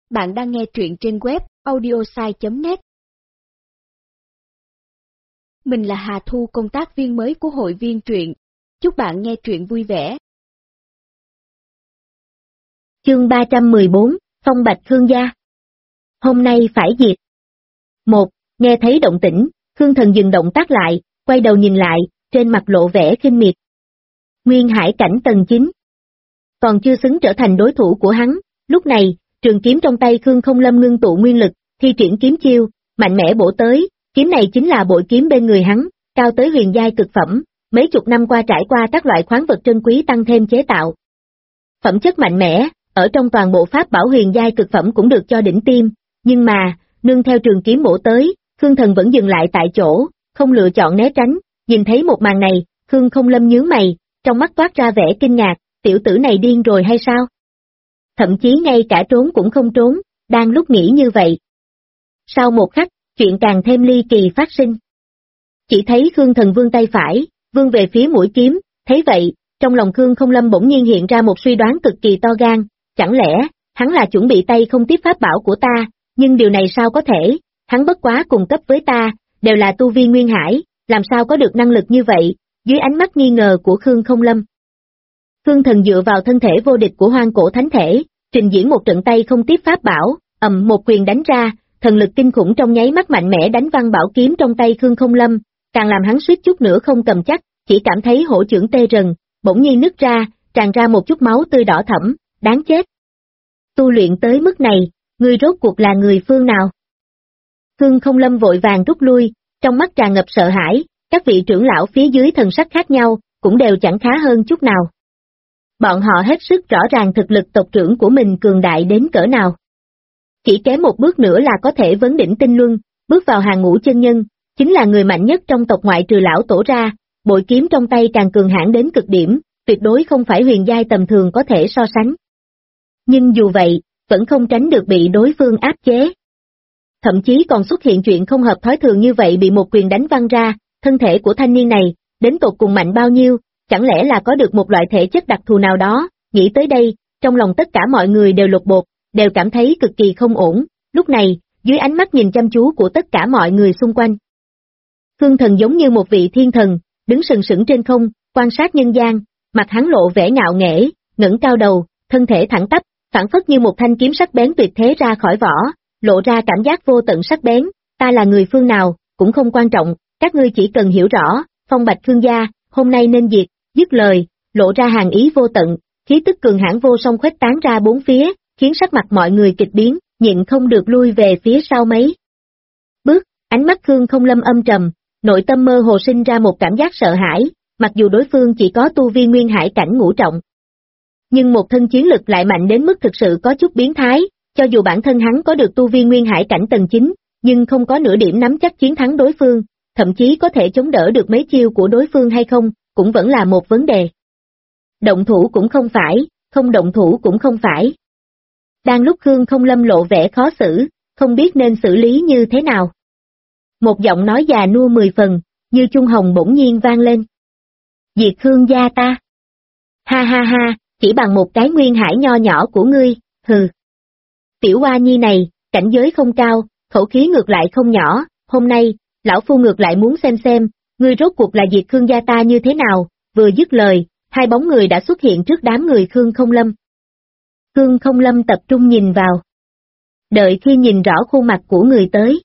Bạn đang nghe truyện trên web audiosai.net. Mình là Hà Thu, công tác viên mới của hội viên truyện. Chúc bạn nghe truyện vui vẻ. Chương 314, Phong Bạch Khương gia. Hôm nay phải diệt. 1. Nghe thấy động tĩnh, Khương Thần dừng động tác lại, quay đầu nhìn lại, trên mặt lộ vẻ khinh miệt. Nguyên hải cảnh tầng 9. Còn chưa xứng trở thành đối thủ của hắn, lúc này, trường kiếm trong tay Khương Không Lâm ngưng tụ nguyên lực, thi triển kiếm chiêu, mạnh mẽ bổ tới, kiếm này chính là bội kiếm bên người hắn, cao tới huyền giai cực phẩm, mấy chục năm qua trải qua các loại khoáng vật trân quý tăng thêm chế tạo. Phẩm chất mạnh mẽ, ở trong toàn bộ pháp bảo huyền giai cực phẩm cũng được cho đỉnh tim, nhưng mà, nương theo trường kiếm bổ tới, Khương Thần vẫn dừng lại tại chỗ, không lựa chọn né tránh, nhìn thấy một màn này, Khương Không Lâm nhướng mày, trong mắt toát ra vẻ kinh ngạc, tiểu tử này điên rồi hay sao? Thậm chí ngay cả trốn cũng không trốn, đang lúc nghĩ như vậy. Sau một khắc, chuyện càng thêm ly kỳ phát sinh. Chỉ thấy Khương Thần vươn tay phải, vươn về phía mũi kiếm, thấy vậy, trong lòng Khương Không Lâm bỗng nhiên hiện ra một suy đoán cực kỳ to gan, chẳng lẽ, hắn là chuẩn bị tay không tiếp pháp bảo của ta, nhưng điều này sao có thể, hắn bất quá cùng cấp với ta, đều là tu vi nguyên hải, làm sao có được năng lực như vậy, dưới ánh mắt nghi ngờ của Khương Không Lâm. Khương Thần dựa vào thân thể vô địch của hoang cổ thánh thể, trình diễn một trận tay không tiếp pháp bảo, một quyền đánh ra, thần lực kinh khủng trong nháy mắt mạnh mẽ đánh văng bảo kiếm trong tay Khương Không Lâm, càng làm hắn suýt chút nữa không cầm chắc, chỉ cảm thấy hổ chưởng tê rần, bỗng nhiên nứt ra, tràn ra một chút máu tươi đỏ thẫm, đáng chết. Tu luyện tới mức này, ngươi rốt cuộc là người phương nào? Khương Không Lâm vội vàng rút lui, trong mắt tràn ngập sợ hãi, các vị trưởng lão phía dưới thần sắc khác nhau, cũng đều chẳng khá hơn chút nào. Bọn họ hết sức rõ ràng thực lực tộc trưởng của mình cường đại đến cỡ nào. Chỉ kém một bước nữa là có thể vấn đỉnh tinh luân, bước vào hàng ngũ chân nhân, chính là người mạnh nhất trong tộc ngoại trừ lão tổ ra, bội kiếm trong tay càng cường hãn đến cực điểm, tuyệt đối không phải huyền giai tầm thường có thể so sánh. Nhưng dù vậy, vẫn không tránh được bị đối phương áp chế. Thậm chí còn xuất hiện chuyện không hợp thói thường như vậy, bị một quyền đánh văng ra, thân thể của thanh niên này, đến tột cùng mạnh bao nhiêu, chẳng lẽ là có được một loại thể chất đặc thù nào đó, nghĩ tới đây, trong lòng tất cả mọi người đều lột bột, đều cảm thấy cực kỳ không ổn, lúc này, dưới ánh mắt nhìn chăm chú của tất cả mọi người xung quanh. Khương Thần giống như một vị thiên thần, đứng sừng sững trên không, quan sát nhân gian, mặt hắn lộ vẻ ngạo nghễ, ngẩng cao đầu, thân thể thẳng tắp, phảng phất như một thanh kiếm sắc bén tuyệt thế ra khỏi vỏ, lộ ra cảm giác vô tận sắc bén, ta là người phương nào, cũng không quan trọng, các ngươi chỉ cần hiểu rõ, Phong Bạch Khương gia, hôm nay nên diệt, dứt lời, lộ ra hàn ý vô tận, khí tức cường hãn vô song khuếch tán ra bốn phía, khiến sắc mặt mọi người kịch biến, nhịn không được lui về phía sau mấy bước, ánh mắt Khương Không Lâm âm trầm, nội tâm mơ hồ sinh ra một cảm giác sợ hãi, mặc dù đối phương chỉ có tu vi nguyên hải cảnh ngũ trọng. Nhưng một thân chiến lực lại mạnh đến mức thực sự có chút biến thái, cho dù bản thân hắn có được tu vi nguyên hải cảnh tầng 9, nhưng không có nửa điểm nắm chắc chiến thắng đối phương, thậm chí có thể chống đỡ được mấy chiêu của đối phương hay không, cũng vẫn là một vấn đề. Động thủ cũng không phải, không động thủ cũng không phải. Đang lúc Khương Không Lâm lộ vẻ khó xử, không biết nên xử lý như thế nào. Một giọng nói già nua 10 phần, như chuông hồng bỗng nhiên vang lên. Diệt Khương gia ta. Ha ha ha, chỉ bằng một cái nguyên hải nho nhỏ của ngươi, hừ. Tiểu Hoa Nhi này, cảnh giới không cao, khẩu khí ngược lại không nhỏ, hôm nay, lão phu ngược lại muốn xem, ngươi rốt cuộc là diệt Khương gia ta như thế nào, vừa dứt lời, hai bóng người đã xuất hiện trước đám người Khương Không Lâm. Khương Không Lâm tập trung nhìn vào. Đợi khi nhìn rõ khuôn mặt của người tới.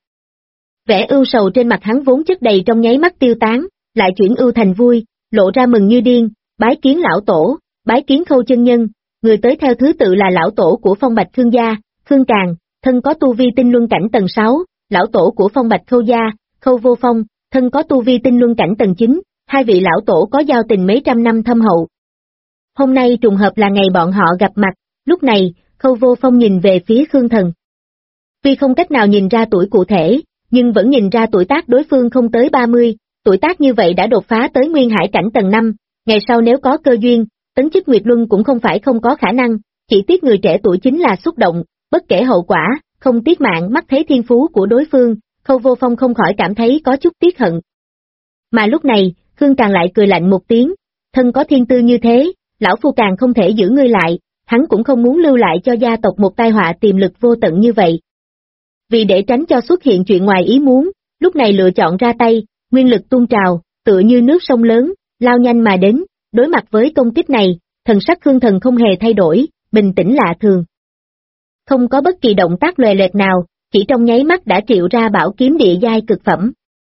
Vẻ ưu sầu trên mặt hắn vốn chất đầy trong nháy mắt tiêu tán, lại chuyển ưu thành vui, lộ ra mừng như điên, bái kiến lão tổ, bái kiến Khâu chân nhân, người tới theo thứ tự là lão tổ của Phong Bạch Khương gia, Khương Càng, thân có tu vi tinh luân cảnh tầng 6, lão tổ của Phong Bạch Khâu gia, Khâu Vô Phong, thân có tu vi tinh luân cảnh tầng 9, hai vị lão tổ có giao tình mấy trăm năm thâm hậu. Hôm nay trùng hợp là ngày bọn họ gặp mặt, lúc này, Khâu Vô Phong nhìn về phía Khương Thần. Tuy không cách nào nhìn ra tuổi cụ thể, nhưng vẫn nhìn ra tuổi tác đối phương không tới 30, tuổi tác như vậy đã đột phá tới nguyên hải cảnh tầng 5, ngày sau nếu có cơ duyên, tấn chức Nguyệt Luân cũng không phải không có khả năng, chỉ tiếc người trẻ tuổi chính là xúc động, bất kể hậu quả, không tiếc mạng mắt thấy thiên phú của đối phương, Khâu Vô Phong không khỏi cảm thấy có chút tiếc hận. Mà lúc này, Khương Càng lại cười lạnh một tiếng, thân có thiên tư như thế, lão phu càng không thể giữ ngươi lại, hắn cũng không muốn lưu lại cho gia tộc một tai họa tiềm lực vô tận như vậy. Vì để tránh cho xuất hiện chuyện ngoài ý muốn, lúc này lựa chọn ra tay, nguyên lực tuôn trào, tựa như nước sông lớn, lao nhanh mà đến, đối mặt với công kích này, thần sắc Khương Thần không hề thay đổi, bình tĩnh lạ thường. Không có bất kỳ động tác lòe loẹt nào, chỉ trong nháy mắt đã triệu ra bảo kiếm địa giai cực phẩm.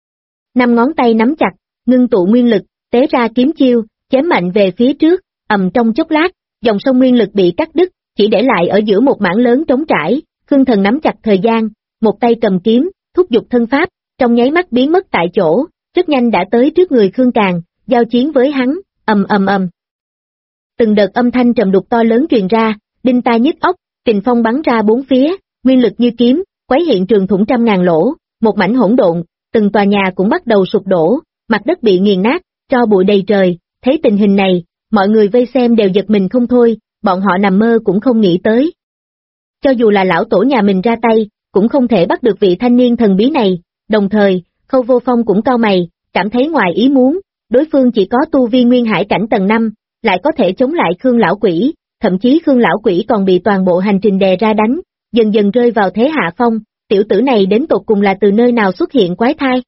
5 ngón tay nắm chặt, ngưng tụ nguyên lực, tế ra kiếm chiêu, chém mạnh về phía trước, trong chốc lát, dòng sông nguyên lực bị cắt đứt, chỉ để lại ở giữa một mảng lớn trống trải, Khương Thần nắm chặt thời gian, một tay cầm kiếm, thúc giục thân pháp, trong nháy mắt biến mất tại chỗ, rất nhanh đã tới trước người Khương Càn, giao chiến với hắn, ầm. Từng đợt âm thanh trầm đục to lớn truyền ra, đinh tai nhức óc, kình phong bắn ra bốn phía, nguyên lực như kiếm, quấy hiện trường thủng trăm ngàn lỗ, một mảnh hỗn độn, từng tòa nhà cũng bắt đầu sụp đổ, mặt đất bị nghiền nát, tro bụi đầy trời, thấy tình hình này, mọi người vây xem đều giật mình không thôi, bọn họ nằm mơ cũng không nghĩ tới. Cho dù là lão tổ nhà mình ra tay, cũng không thể bắt được vị thanh niên thần bí này, đồng thời, Khâu Vô Phong cũng cau mày, cảm thấy ngoài ý muốn, đối phương chỉ có tu vi nguyên hải cảnh tầng 5, lại có thể chống lại Khương lão quỷ, thậm chí Khương lão quỷ còn bị toàn bộ hành trình đè ra đánh, dần dần rơi vào thế hạ phong, tiểu tử này đến tột cùng là từ nơi nào xuất hiện quái thai.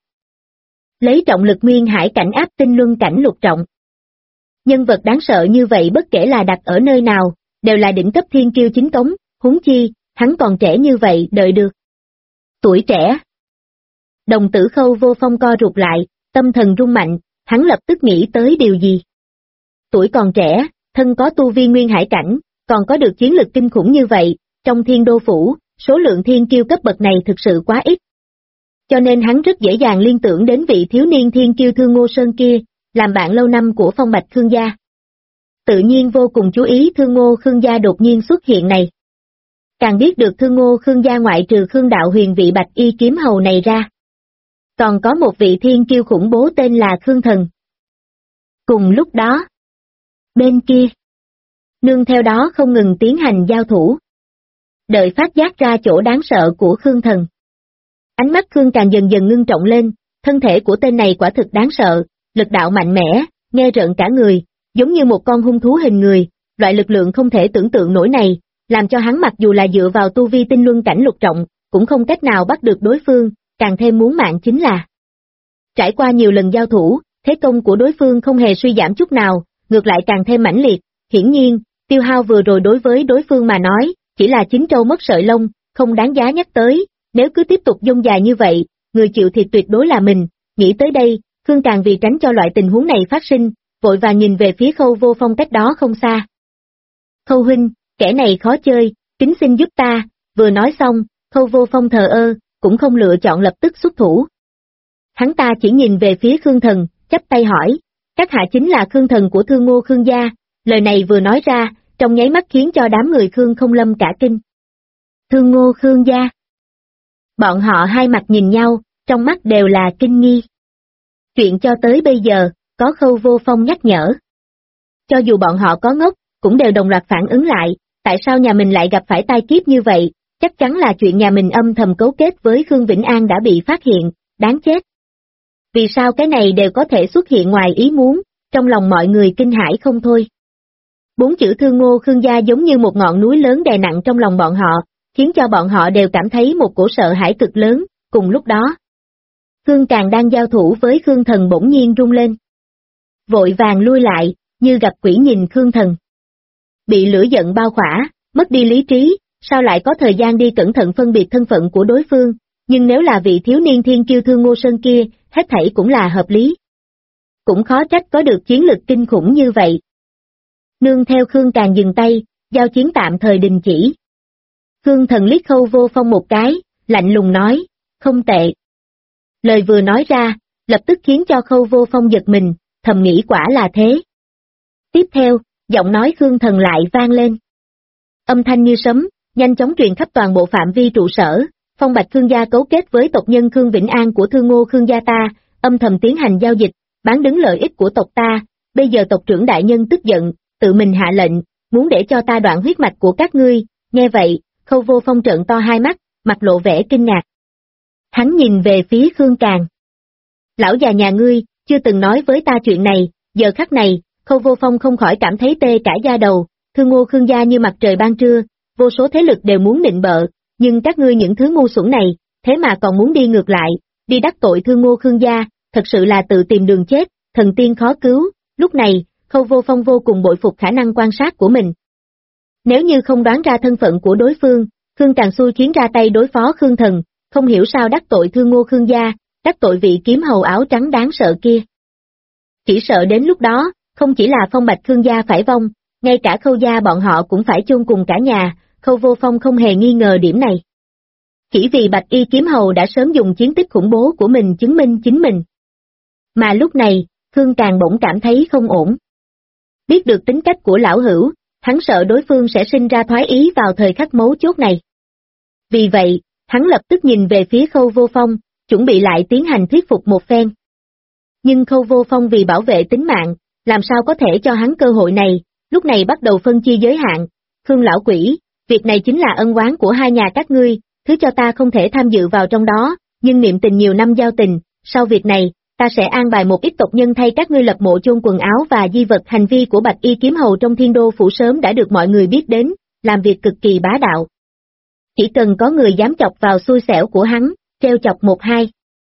Lấy trọng lực nguyên hải cảnh áp tinh luân cảnh lục trọng. Nhân vật đáng sợ như vậy bất kể là đặt ở nơi nào, đều là đỉnh cấp thiên kiêu chính cống, huống chi, hắn còn trẻ như vậy đợi được. Tuổi trẻ. Đồng tử Khâu Vô Phong co rụt lại, tâm thần rung mạnh, hắn lập tức nghĩ tới điều gì. Tuổi còn trẻ, thân có tu vi nguyên hải cảnh, còn có được chiến lực kinh khủng như vậy, trong Thiên Đô Phủ, số lượng thiên kiêu cấp bậc này thực sự quá ít. Cho nên hắn rất dễ dàng liên tưởng đến vị thiếu niên thiên kiêu Thương Ngô Sơn kia, làm bạn lâu năm của Phong Bạch Khương gia. Tự nhiên vô cùng chú ý Thương Ngô Khương gia đột nhiên xuất hiện này. Càng biết được Thương Ngô Khương gia ngoại trừ Khương đạo huyền vị bạch y kiếm hầu này ra. Còn có một vị thiên kiêu khủng bố tên là Khương Thần. Cùng lúc đó, bên kia, nương theo đó không ngừng tiến hành giao thủ. Đợi phát giác ra chỗ đáng sợ của Khương Thần. Ánh mắt Khương càng dần dần ngưng trọng lên, thân thể của tên này quả thực đáng sợ, lực đạo mạnh mẽ, nghe rợn cả người, giống như một con hung thú hình người, loại lực lượng không thể tưởng tượng nổi này, làm cho hắn mặc dù là dựa vào tu vi tinh luân cảnh lục trọng, cũng không cách nào bắt được đối phương, càng thêm muốn mạng chính là. Trải qua nhiều lần giao thủ, thế công của đối phương không hề suy giảm chút nào, ngược lại càng thêm mãnh liệt, hiển nhiên, tiêu hao vừa rồi đối với đối phương mà nói, chỉ là chín trâu mất sợi lông, không đáng giá nhắc tới, nếu cứ tiếp tục dông dài như vậy, người chịu thiệt tuyệt đối là mình, nghĩ tới đây, Khương Càng vì tránh cho loại tình huống này phát sinh, vội vàng nhìn về phía Khâu Vô Phong cách đó không xa. Khâu huynh, kẻ này khó chơi, kính xin giúp ta, vừa nói xong, Khâu Vô Phong thờ ơ, cũng không lựa chọn lập tức xuất thủ. Hắn ta chỉ nhìn về phía Khương Thần, chắp tay hỏi, các hạ chính là Khương Thần của Thương Ngô Khương gia, lời này vừa nói ra, trong nháy mắt khiến cho đám người Khương Không Lâm cả kinh. Thương Ngô Khương gia. Bọn họ hai mặt nhìn nhau, trong mắt đều là kinh nghi. Chuyện cho tới bây giờ, có Khâu Vô Phong nhắc nhở. Cho dù bọn họ có ngốc, cũng đều đồng loạt phản ứng lại, tại sao nhà mình lại gặp phải tai kiếp như vậy, chắc chắn là chuyện nhà mình âm thầm cấu kết với Khương Vĩnh An đã bị phát hiện, đáng chết. Vì sao cái này đều có thể xuất hiện ngoài ý muốn, trong lòng mọi người kinh hãi không thôi. 4 chữ Thương Ngô Khương gia giống như một ngọn núi lớn đè nặng trong lòng bọn họ, khiến cho bọn họ đều cảm thấy một cổ sợ hãi cực lớn, cùng lúc đó. Khương Càng đang giao thủ với Khương Thần bỗng nhiên rung lên. Vội vàng lui lại, như gặp quỷ nhìn Khương Thần. Bị lửa giận bao khỏa, mất đi lý trí, sao lại có thời gian đi cẩn thận phân biệt thân phận của đối phương, nhưng nếu là vị thiếu niên thiên kiêu Thương Ngô Sơn kia, hết thảy cũng là hợp lý. Cũng khó trách có được chiến lực kinh khủng như vậy. Nương theo Khương Càng dừng tay, giao chiến tạm thời đình chỉ. Khương Thần liếc Khâu Vô Phong một cái, lạnh lùng nói, không tệ. Lời vừa nói ra, lập tức khiến cho Khâu Vô Phong giật mình, thầm nghĩ quả là thế. Tiếp theo, giọng nói Khương Thần lại vang lên. Âm thanh như sấm, nhanh chóng truyền khắp toàn bộ phạm vi trụ sở, Phong Bạch Khương gia cấu kết với tộc nhân Khương Vĩnh An của Thương Ngô Khương gia ta, âm thầm tiến hành giao dịch, bán đứng lợi ích của tộc ta, bây giờ tộc trưởng đại nhân tức giận, tự mình hạ lệnh, muốn để cho ta đoạn huyết mạch của các ngươi, nghe vậy, Khâu Vô Phong trợn to hai mắt, mặt lộ vẻ kinh ngạc. Hắn nhìn về phía Khương Càng. Lão già nhà ngươi, chưa từng nói với ta chuyện này, giờ khắc này, Khâu Vô Phong không khỏi cảm thấy tê cả da đầu, Thương Ngô Khương gia như mặt trời ban trưa, vô số thế lực đều muốn nịnh bợ, nhưng các ngươi những thứ ngu xuẩn này, thế mà còn muốn đi ngược lại, đi đắc tội Thương Ngô Khương gia, thật sự là tự tìm đường chết, thần tiên khó cứu. Lúc này, Khâu Vô Phong vô cùng bội phục khả năng quan sát của mình. Nếu như không đoán ra thân phận của đối phương, Khương Càng xui khiến ra tay đối phó Khương Thần, không hiểu sao đắc tội Thương Ngô Khương gia, đắc tội vị kiếm hầu áo trắng đáng sợ kia. Chỉ sợ đến lúc đó, không chỉ là Phong Bạch Khương gia phải vong, ngay cả Khâu gia bọn họ cũng phải chôn cùng cả nhà. Khâu Vô Phong không hề nghi ngờ điểm này. Chỉ vì Bạch Y kiếm hầu đã sớm dùng chiến tích khủng bố của mình chứng minh chính mình. Mà lúc này, Khương Càng bỗng cảm thấy không ổn. Biết được tính cách của lão hữu, hắn sợ đối phương sẽ sinh ra thoái ý vào thời khắc mấu chốt này. Vì vậy, hắn lập tức nhìn về phía Khâu Vô Phong, chuẩn bị lại tiến hành thuyết phục một phen. Nhưng Khâu Vô Phong vì bảo vệ tính mạng, làm sao có thể cho hắn cơ hội này, lúc này bắt đầu phân chia giới hạn. Khương lão quỷ, việc này chính là ân oán của hai nhà các ngươi, thứ cho ta không thể tham dự vào trong đó, nhưng niệm tình nhiều năm giao tình, sau việc này, ta sẽ an bài một ít tộc nhân thay các ngươi lập mộ chôn quần áo và di vật. Hành vi của Bạch Y kiếm hầu trong Thiên Đô phủ sớm đã được mọi người biết đến, làm việc cực kỳ bá đạo. Chỉ cần có người dám chọc vào xui xẻo của hắn, treo chọc một hai.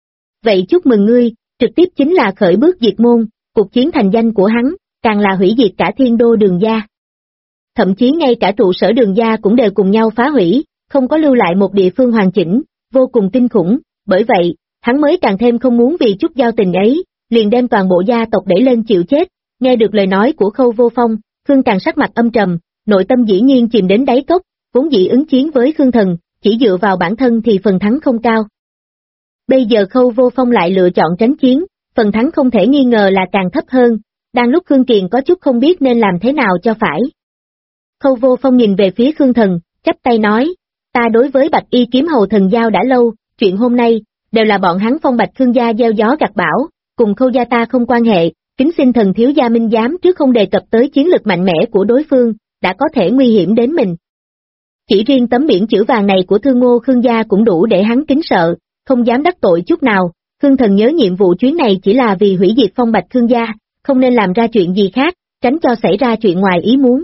Vậy chúc mừng ngươi, trực tiếp chính là khởi bước diệt môn, cuộc chiến thành danh của hắn, càng là hủy diệt cả Thiên Đô Đường gia. Thậm chí ngay cả trụ sở Đường gia cũng đều cùng nhau phá hủy, không có lưu lại một địa phương hoàn chỉnh, vô cùng kinh khủng, bởi vậy, hắn mới càng thêm không muốn vì chút giao tình ấy, liền đem toàn bộ gia tộc đẩy lên chịu chết. Nghe được lời nói của Khâu Vô Phong, Khương Càng sắc mặt âm trầm, nội tâm dĩ nhiên chìm đến đáy cốc, vốn dĩ ứng chiến với Khương Thần, chỉ dựa vào bản thân thì phần thắng không cao. Bây giờ Khâu Vô Phong lại lựa chọn tránh chiến, phần thắng không thể nghi ngờ là càng thấp hơn, đang lúc Khương Kiền có chút không biết nên làm thế nào cho phải. Khâu Vô Phong nhìn về phía Khương Thần, chắp tay nói, ta đối với Bạch Y kiếm hầu thần giao đã lâu, chuyện hôm nay, đều là bọn hắn Phong Bạch Khương gia gieo gió gặt bão, cùng Khâu gia ta không quan hệ, kính xin thần thiếu gia minh giám trước không đề cập tới chiến lực mạnh mẽ của đối phương, đã có thể nguy hiểm đến mình. Chỉ riêng tấm biển chữ vàng này của Thương Ngô Khương gia cũng đủ để hắn kính sợ, không dám đắc tội chút nào. Khương Thần nhớ nhiệm vụ chuyến này chỉ là vì hủy diệt Phong Bạch Khương gia, không nên làm ra chuyện gì khác, tránh cho xảy ra chuyện ngoài ý muốn.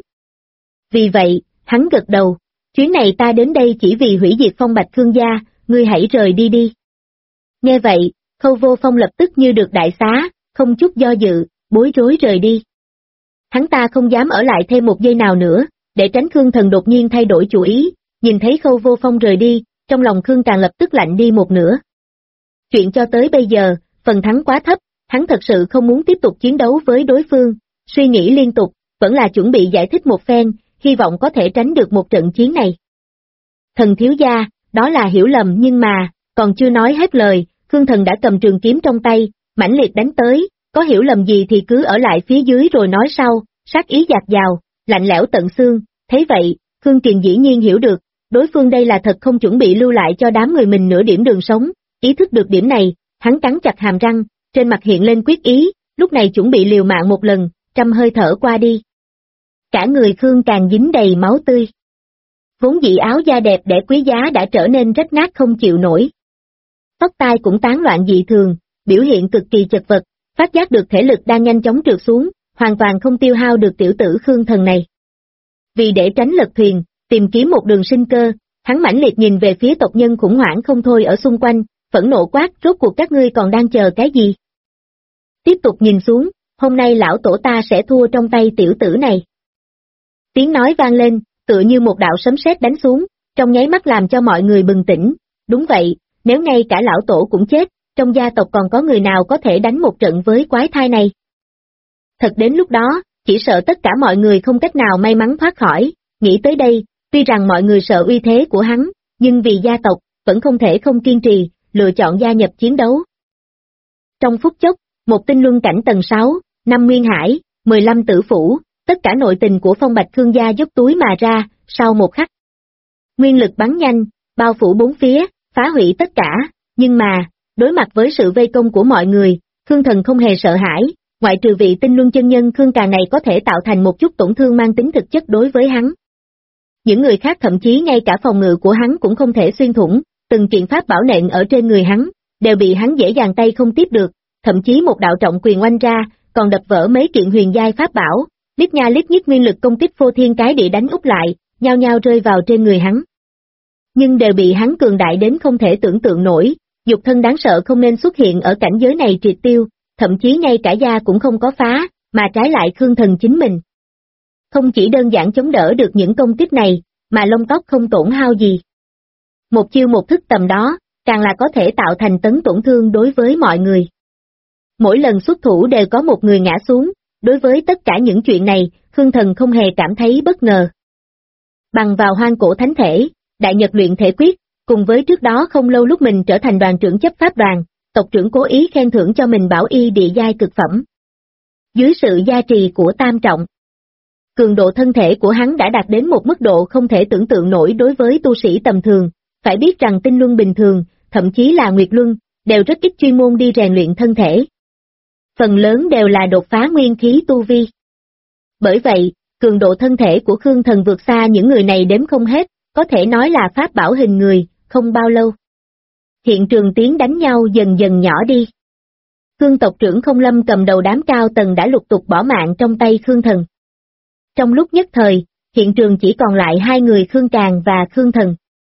Vì vậy, hắn gật đầu, chuyến này ta đến đây chỉ vì hủy diệt Phong Bạch Khương gia, ngươi hãy rời đi đi. Nghe vậy, Khâu Vô Phong lập tức như được đại xá, không chút do dự, bối rối rời đi. Hắn ta không dám ở lại thêm một giây nào nữa, để tránh Khương Thần đột nhiên thay đổi chủ ý, nhìn thấy Khâu Vô Phong rời đi, trong lòng Khương Càng lập tức lạnh đi một nửa. Chuyện cho tới bây giờ, phần thắng quá thấp, hắn thật sự không muốn tiếp tục chiến đấu với đối phương, suy nghĩ liên tục, vẫn là chuẩn bị giải thích một phen, hy vọng có thể tránh được một trận chiến này. Thần thiếu gia, đó là hiểu lầm nhưng mà, còn chưa nói hết lời, Khương Thần đã cầm trường kiếm trong tay, mãnh liệt đánh tới, có hiểu lầm gì thì cứ ở lại phía dưới rồi nói sau, sát ý dạt dào, lạnh lẽo tận xương. Thấy vậy, Khương Kiền dĩ nhiên hiểu được, đối phương đây là thật không chuẩn bị lưu lại cho đám người mình nửa điểm đường sống, ý thức được điểm này, hắn cắn chặt hàm răng, trên mặt hiện lên quyết ý, lúc này chuẩn bị liều mạng một lần, trăm hơi thở qua đi. Cả người Khương Càng dính đầy máu tươi. Vốn dĩ áo da đẹp đẽ quý giá đã trở nên rách nát không chịu nổi. Tóc tai cũng tán loạn dị thường, biểu hiện cực kỳ chật vật, phát giác được thể lực đang nhanh chóng trượt xuống, hoàn toàn không tiêu hao được tiểu tử Khương Thần này. Vì để tránh lật thuyền, tìm kiếm một đường sinh cơ, hắn mãnh liệt nhìn về phía tộc nhân khủng hoảng không thôi ở xung quanh, phẫn nộ quát, rốt cuộc các ngươi còn đang chờ cái gì? Tiếp tục nhìn xuống, hôm nay lão tổ ta sẽ thua trong tay tiểu tử này. Tiếng nói vang lên, tựa như một đạo sấm sét đánh xuống, trong nháy mắt làm cho mọi người bừng tỉnh. Đúng vậy, nếu ngay cả lão tổ cũng chết, trong gia tộc còn có người nào có thể đánh một trận với quái thai này? Thật đến lúc đó, chỉ sợ tất cả mọi người không cách nào may mắn thoát khỏi. Nghĩ tới đây, tuy rằng mọi người sợ uy thế của hắn, nhưng vì gia tộc, vẫn không thể không kiên trì, lựa chọn gia nhập chiến đấu. Trong phút chốc, một tinh luân cảnh tầng 6, 5 nguyên hải, 15 tử phủ, tất cả nội tình của Phong Bạch Khương gia dốc túi mà ra, sau một khắc. Nguyên lực bắn nhanh, bao phủ bốn phía, phá hủy tất cả, nhưng mà, đối mặt với sự vây công của mọi người, Khương Thần không hề sợ hãi, ngoại trừ vị tinh luân chân nhân Khương Càng này có thể tạo thành một chút tổn thương mang tính thực chất đối với hắn. Những người khác thậm chí ngay cả phòng ngự của hắn cũng không thể xuyên thủng, từng kiện pháp bảo nện ở trên người hắn, đều bị hắn dễ dàng tay không tiếp được, thậm chí một đạo trọng quyền oanh ra, còn đập vỡ mấy kiện huyền giai pháp bảo, liếc nha liếc nhích nguyên lực công kích phô thiên cái địa đánh úp lại, nhao nhao rơi vào trên người hắn. Nhưng đều bị hắn cường đại đến không thể tưởng tượng nổi, dục thân đáng sợ không nên xuất hiện ở cảnh giới này triệt tiêu, thậm chí ngay cả da cũng không có phá, mà trái lại Khương Thần chính mình. Không chỉ đơn giản chống đỡ được những công kích này, mà lông tóc không tổn hao gì. Một chiêu một thức tầm đó, càng là có thể tạo thành tấn tổn thương đối với mọi người. Mỗi lần xuất thủ đều có một người ngã xuống, đối với tất cả những chuyện này, Khương Thần không hề cảm thấy bất ngờ. Bằng vào hoang cổ thánh thể, đại nhật luyện thể quyết, cùng với trước đó không lâu lúc mình trở thành đoàn trưởng chấp pháp đoàn, tộc trưởng cố ý khen thưởng cho mình bảo y địa giai cực phẩm. Dưới sự gia trì của tam trọng, cường độ thân thể của hắn đã đạt đến một mức độ không thể tưởng tượng nổi đối với tu sĩ tầm thường, phải biết rằng tinh luân bình thường, thậm chí là nguyệt luân, đều rất ít chuyên môn đi rèn luyện thân thể. Phần lớn đều là đột phá nguyên khí tu vi. Bởi vậy, cường độ thân thể của Khương Thần vượt xa những người này đếm không hết, có thể nói là pháp bảo hình người, không bao lâu. Hiện trường tiếng đánh nhau dần dần nhỏ đi. Khương tộc trưởng Không Lâm cầm đầu đám cao tầng đã lục tục bỏ mạng trong tay Khương Thần. Trong lúc nhất thời, hiện trường chỉ còn lại hai người Khương Càng và Khương Thần.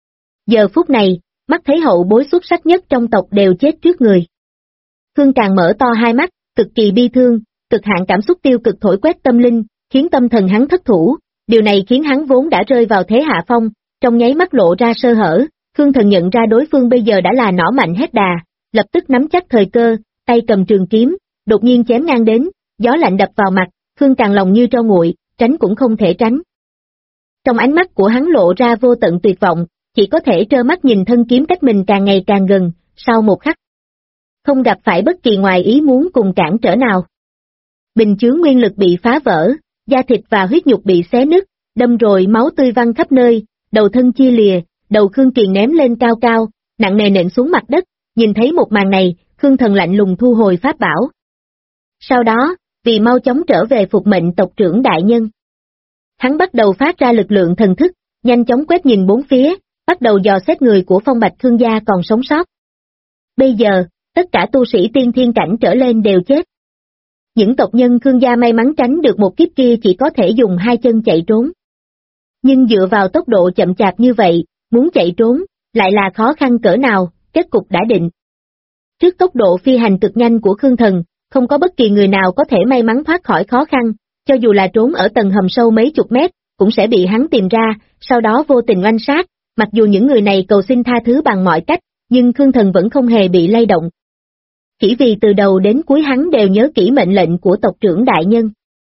Giờ phút này, mắt thấy hậu bối xuất sắc nhất trong tộc đều chết trước người. Khương Càng mở to hai mắt, cực kỳ bi thương, cực hạn cảm xúc tiêu cực thổi quét tâm linh, khiến tâm thần hắn thất thủ, điều này khiến hắn vốn đã rơi vào thế hạ phong, trong nháy mắt lộ ra sơ hở. Khương Thần nhận ra đối phương bây giờ đã là nỏ mạnh hết đà, lập tức nắm chắc thời cơ, tay cầm trường kiếm, đột nhiên chém ngang đến, gió lạnh đập vào mặt, Khương Càng lòng như tro nguội, tránh cũng không thể tránh. Trong ánh mắt của hắn lộ ra vô tận tuyệt vọng, chỉ có thể trơ mắt nhìn thân kiếm cách mình càng ngày càng gần, sau một khắc. Không gặp phải bất kỳ ngoài ý muốn cùng cản trở nào. Bình chướng nguyên lực bị phá vỡ, da thịt và huyết nhục bị xé nứt, đâm rồi máu tươi văng khắp nơi, đầu thân chia lìa, đầu Khương Kiền ném lên cao cao, nặng nề nện xuống mặt đất, nhìn thấy một màn này, Khương Thần lạnh lùng thu hồi pháp bảo. Sau đó, vì mau chóng trở về phục mệnh tộc trưởng đại nhân, hắn bắt đầu phát ra lực lượng thần thức, nhanh chóng quét nhìn bốn phía, bắt đầu dò xét người của Phong Bạch Khương gia còn sống sót. Bây giờ, tất cả tu sĩ tiên thiên cảnh trở lên đều chết. Những tộc nhân Khương gia may mắn tránh được một kiếp kia chỉ có thể dùng hai chân chạy trốn. Nhưng dựa vào tốc độ chậm chạp như vậy, muốn chạy trốn, lại là khó khăn cỡ nào, kết cục đã định. Trước tốc độ phi hành cực nhanh của Khương Thần, không có bất kỳ người nào có thể may mắn thoát khỏi khó khăn, cho dù là trốn ở tầng hầm sâu mấy chục mét, cũng sẽ bị hắn tìm ra, sau đó vô tình oanh sát, mặc dù những người này cầu xin tha thứ bằng mọi cách, nhưng Khương Thần vẫn không hề bị lay động. Chỉ vì từ đầu đến cuối hắn đều nhớ kỹ mệnh lệnh của tộc trưởng đại nhân.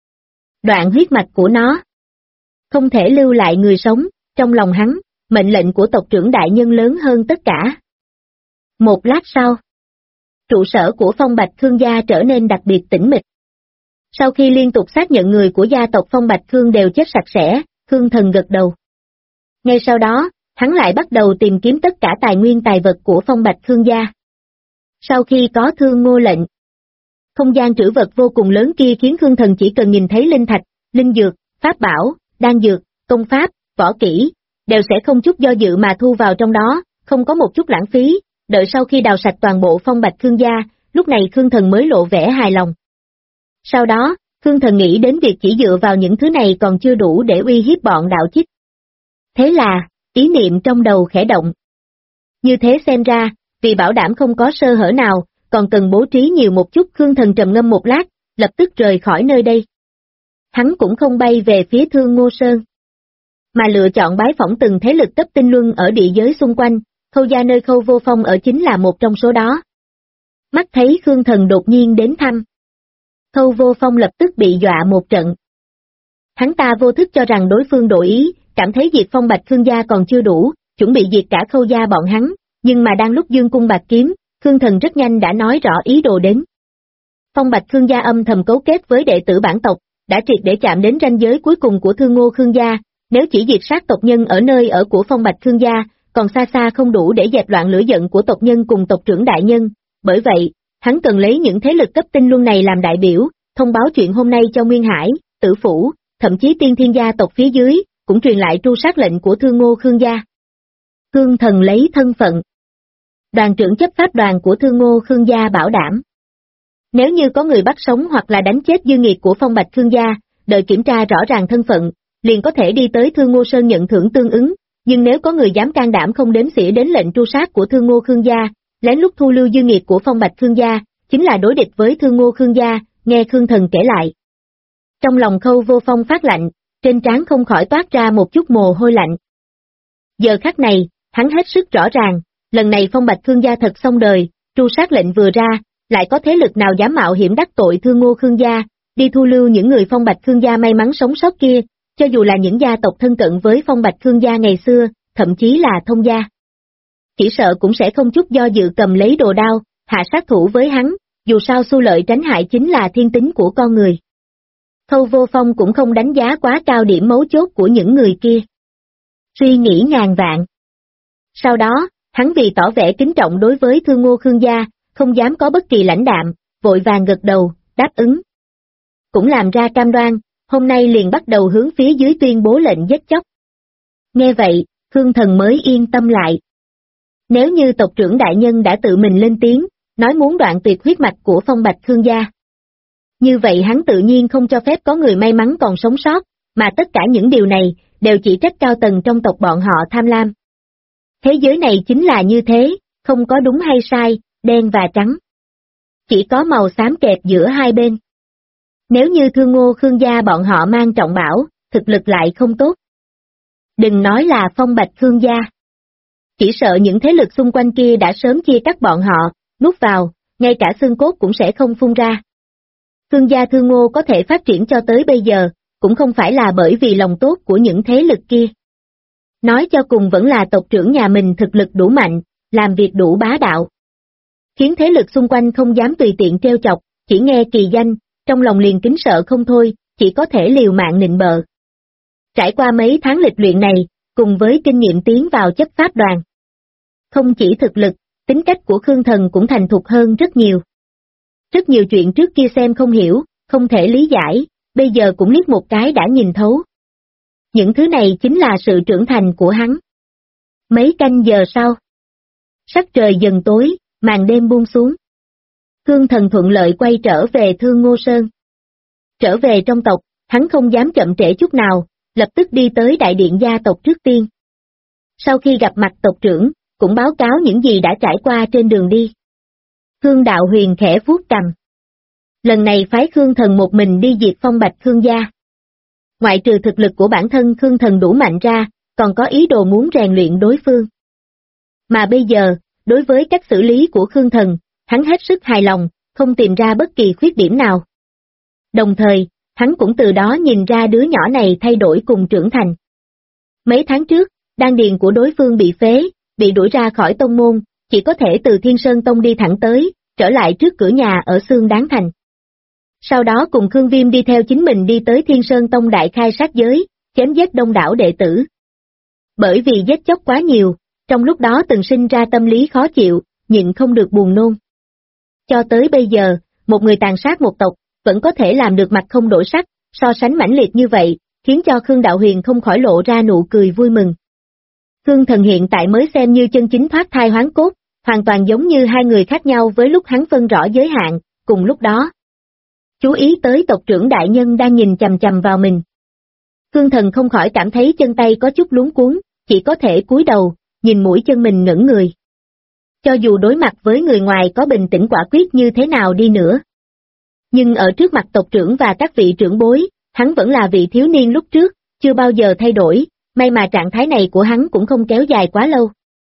Đoạn huyết mạch của nó không thể lưu lại người sống, trong lòng hắn, mệnh lệnh của tộc trưởng đại nhân lớn hơn tất cả. Một lát sau, trụ sở của Phong Bạch Khương gia trở nên đặc biệt tĩnh mịch. Sau khi liên tục xác nhận người của gia tộc Phong Bạch Khương đều chết sạch sẽ, Khương Thần gật đầu. Ngay sau đó, hắn lại bắt đầu tìm kiếm tất cả tài nguyên tài vật của Phong Bạch Khương gia. Sau khi có Thương Ngô lệnh, không gian trữ vật vô cùng lớn kia khiến Khương Thần chỉ cần nhìn thấy linh thạch, linh dược, pháp bảo, đan dược, công pháp, võ kỹ, đều sẽ không chút do dự mà thu vào trong đó, không có một chút lãng phí, đợi sau khi đào sạch toàn bộ Phong Bạch Khương gia, lúc này Khương Thần mới lộ vẻ hài lòng. Sau đó, Khương Thần nghĩ đến việc chỉ dựa vào những thứ này còn chưa đủ để uy hiếp bọn đạo chích. Thế là, ý niệm trong đầu khẽ động. Như thế xem ra, vì bảo đảm không có sơ hở nào, còn cần bố trí nhiều một chút. Khương Thần trầm ngâm một lát, lập tức rời khỏi nơi đây. Hắn cũng không bay về phía Thương Ngô Sơn, mà lựa chọn bái phỏng từng thế lực cấp tinh luân ở địa giới xung quanh, Khâu gia nơi Khâu Vô Phong ở chính là một trong số đó. Mắt thấy Khương Thần đột nhiên đến thăm, Khâu Vô Phong lập tức bị dọa một trận. Hắn ta vô thức cho rằng đối phương đổi ý, cảm thấy diệt Phong Bạch Khương gia còn chưa đủ, chuẩn bị diệt cả Khâu gia bọn hắn, nhưng mà đang lúc dương cung bạc kiếm, Khương Thần rất nhanh đã nói rõ ý đồ đến. Phong Bạch Khương gia âm thầm cấu kết với đệ tử bản tộc, đã triệt để chạm đến ranh giới cuối cùng của Thương Ngô Khương gia, nếu chỉ diệt sát tộc nhân ở nơi ở của Phong Bạch Khương gia, còn xa xa không đủ để dẹp loạn lửa giận của tộc nhân cùng tộc trưởng đại nhân, bởi vậy, hắn cần lấy những thế lực cấp tinh luân này làm đại biểu, thông báo chuyện hôm nay cho Nguyên Hải, Tử Phủ, thậm chí Tiên Thiên gia tộc phía dưới, cũng truyền lại tru sát lệnh của Thương Ngô Khương gia. Khương Thần lấy thân phận đoàn trưởng chấp pháp đoàn của Thương Ngô Khương gia bảo đảm. Nếu như có người bắt sống hoặc là đánh chết dư nghiệt của Phong Bạch Khương gia, đợi kiểm tra rõ ràng thân phận, liền có thể đi tới Thương Ngô Sơn nhận thưởng tương ứng, nhưng nếu có người dám can đảm không đếm xỉa đến lệnh tru sát của Thương Ngô Khương gia, lén lút thu lưu dư nghiệt của Phong Bạch Khương gia, chính là đối địch với Thương Ngô Khương gia, nghe Khương Thần kể lại. Trong lòng Khâu Vô Phong phát lạnh, trên trán không khỏi toát ra một chút mồ hôi lạnh. Giờ khắc này, hắn hết sức rõ ràng, lần này Phong Bạch Khương gia thật xong đời, tru sát lệnh vừa ra, lại có thế lực nào dám mạo hiểm đắc tội Thương Ngô Khương gia, đi thu lưu những người Phong Bạch Khương gia may mắn sống sót kia, cho dù là những gia tộc thân cận với Phong Bạch Khương gia ngày xưa, thậm chí là thông gia. Chỉ sợ cũng sẽ không chút do dự cầm lấy đồ đao, hạ sát thủ với hắn, dù sao xu lợi tránh hại chính là thiên tính của con người. Khâu Vô Phong cũng không đánh giá quá cao điểm mấu chốt của những người kia. Suy nghĩ ngàn vạn. Sau đó, hắn vì tỏ vẻ kính trọng đối với Thương Ngô Khương gia, không dám có bất kỳ lãnh đạm, vội vàng gật đầu, đáp ứng. Cũng làm ra cam đoan, hôm nay liền bắt đầu hướng phía dưới tuyên bố lệnh giết chóc. Nghe vậy, Khương Thần mới yên tâm lại. Nếu như tộc trưởng đại nhân đã tự mình lên tiếng, nói muốn đoạn tuyệt huyết mạch của Phong Bạch Khương gia. Như vậy hắn tự nhiên không cho phép có người may mắn còn sống sót, mà tất cả những điều này, đều chỉ trách cao tầng trong tộc bọn họ tham lam. Thế giới này chính là như thế, không có đúng hay sai, đen và trắng. Chỉ có màu xám kẹp giữa hai bên. Nếu như Thương Ngô Khương gia bọn họ mang trọng bảo, thực lực lại không tốt. Đừng nói là Phong Bạch Khương gia. Chỉ sợ những thế lực xung quanh kia đã sớm chia cắt bọn họ, nuốt vào, ngay cả xương cốt cũng sẽ không phun ra. Khương gia Thương Ngô có thể phát triển cho tới bây giờ, cũng không phải là bởi vì lòng tốt của những thế lực kia. Nói cho cùng vẫn là tộc trưởng nhà mình thực lực đủ mạnh, làm việc đủ bá đạo. Khiến thế lực xung quanh không dám tùy tiện trêu chọc, chỉ nghe kỳ danh, trong lòng liền kính sợ không thôi, chỉ có thể liều mạng nịnh bợ. Trải qua mấy tháng lịch luyện này, cùng với kinh nghiệm tiến vào chấp pháp đoàn. Không chỉ thực lực, tính cách của Khương Thần cũng thành thục hơn rất nhiều. Rất nhiều chuyện trước kia xem không hiểu, không thể lý giải, bây giờ cũng liếc một cái đã nhìn thấu. Những thứ này chính là sự trưởng thành của hắn. Mấy canh giờ sau, sắc trời dần tối, màn đêm buông xuống. Khương Thần thuận lợi quay trở về Thương Ngô Sơn. Trở về trong tộc, hắn không dám chậm trễ chút nào, lập tức đi tới đại điện gia tộc trước tiên. Sau khi gặp mặt tộc trưởng, cũng báo cáo những gì đã trải qua trên đường đi. Khương Đạo Huyền khẽ vuốt cằm. Lần này phái Khương Thần một mình đi diệt Phong Bạch Khương gia. Ngoại trừ thực lực của bản thân Khương Thần đủ mạnh ra, còn có ý đồ muốn rèn luyện đối phương. Mà bây giờ, đối với cách xử lý của Khương Thần, hắn hết sức hài lòng, không tìm ra bất kỳ khuyết điểm nào. Đồng thời, hắn cũng từ đó nhìn ra đứa nhỏ này thay đổi cùng trưởng thành. Mấy tháng trước, đan điền của đối phương bị phế, bị đuổi ra khỏi tông môn, chỉ có thể từ Thiên Sơn Tông đi thẳng tới, trở lại trước cửa nhà ở Xương Đáng Thành. Sau đó cùng Khương Viêm đi theo chính mình đi tới Thiên Sơn Tông đại khai sát giới, chém giết đông đảo đệ tử. Bởi vì giết chóc quá nhiều, trong lúc đó từng sinh ra tâm lý khó chịu, nhịn không được buồn nôn. Cho tới bây giờ, một người tàn sát một tộc, vẫn có thể làm được mặt không đổi sắc, so sánh mãnh liệt như vậy, khiến cho Khương Đạo Huyền không khỏi lộ ra nụ cười vui mừng. Khương Thần hiện tại mới xem như chân chính thoát thai hoán cốt, hoàn toàn giống như hai người khác nhau với lúc hắn phân rõ giới hạn, cùng lúc đó. Chú ý tới tộc trưởng đại nhân đang nhìn chằm chằm vào mình. Khương Thần không khỏi cảm thấy chân tay có chút luống cuống, chỉ có thể cúi đầu, nhìn mũi chân mình ngẩn người. Cho dù đối mặt với người ngoài có bình tĩnh quả quyết như thế nào đi nữa. Nhưng ở trước mặt tộc trưởng và các vị trưởng bối, hắn vẫn là vị thiếu niên lúc trước, chưa bao giờ thay đổi, may mà trạng thái này của hắn cũng không kéo dài quá lâu.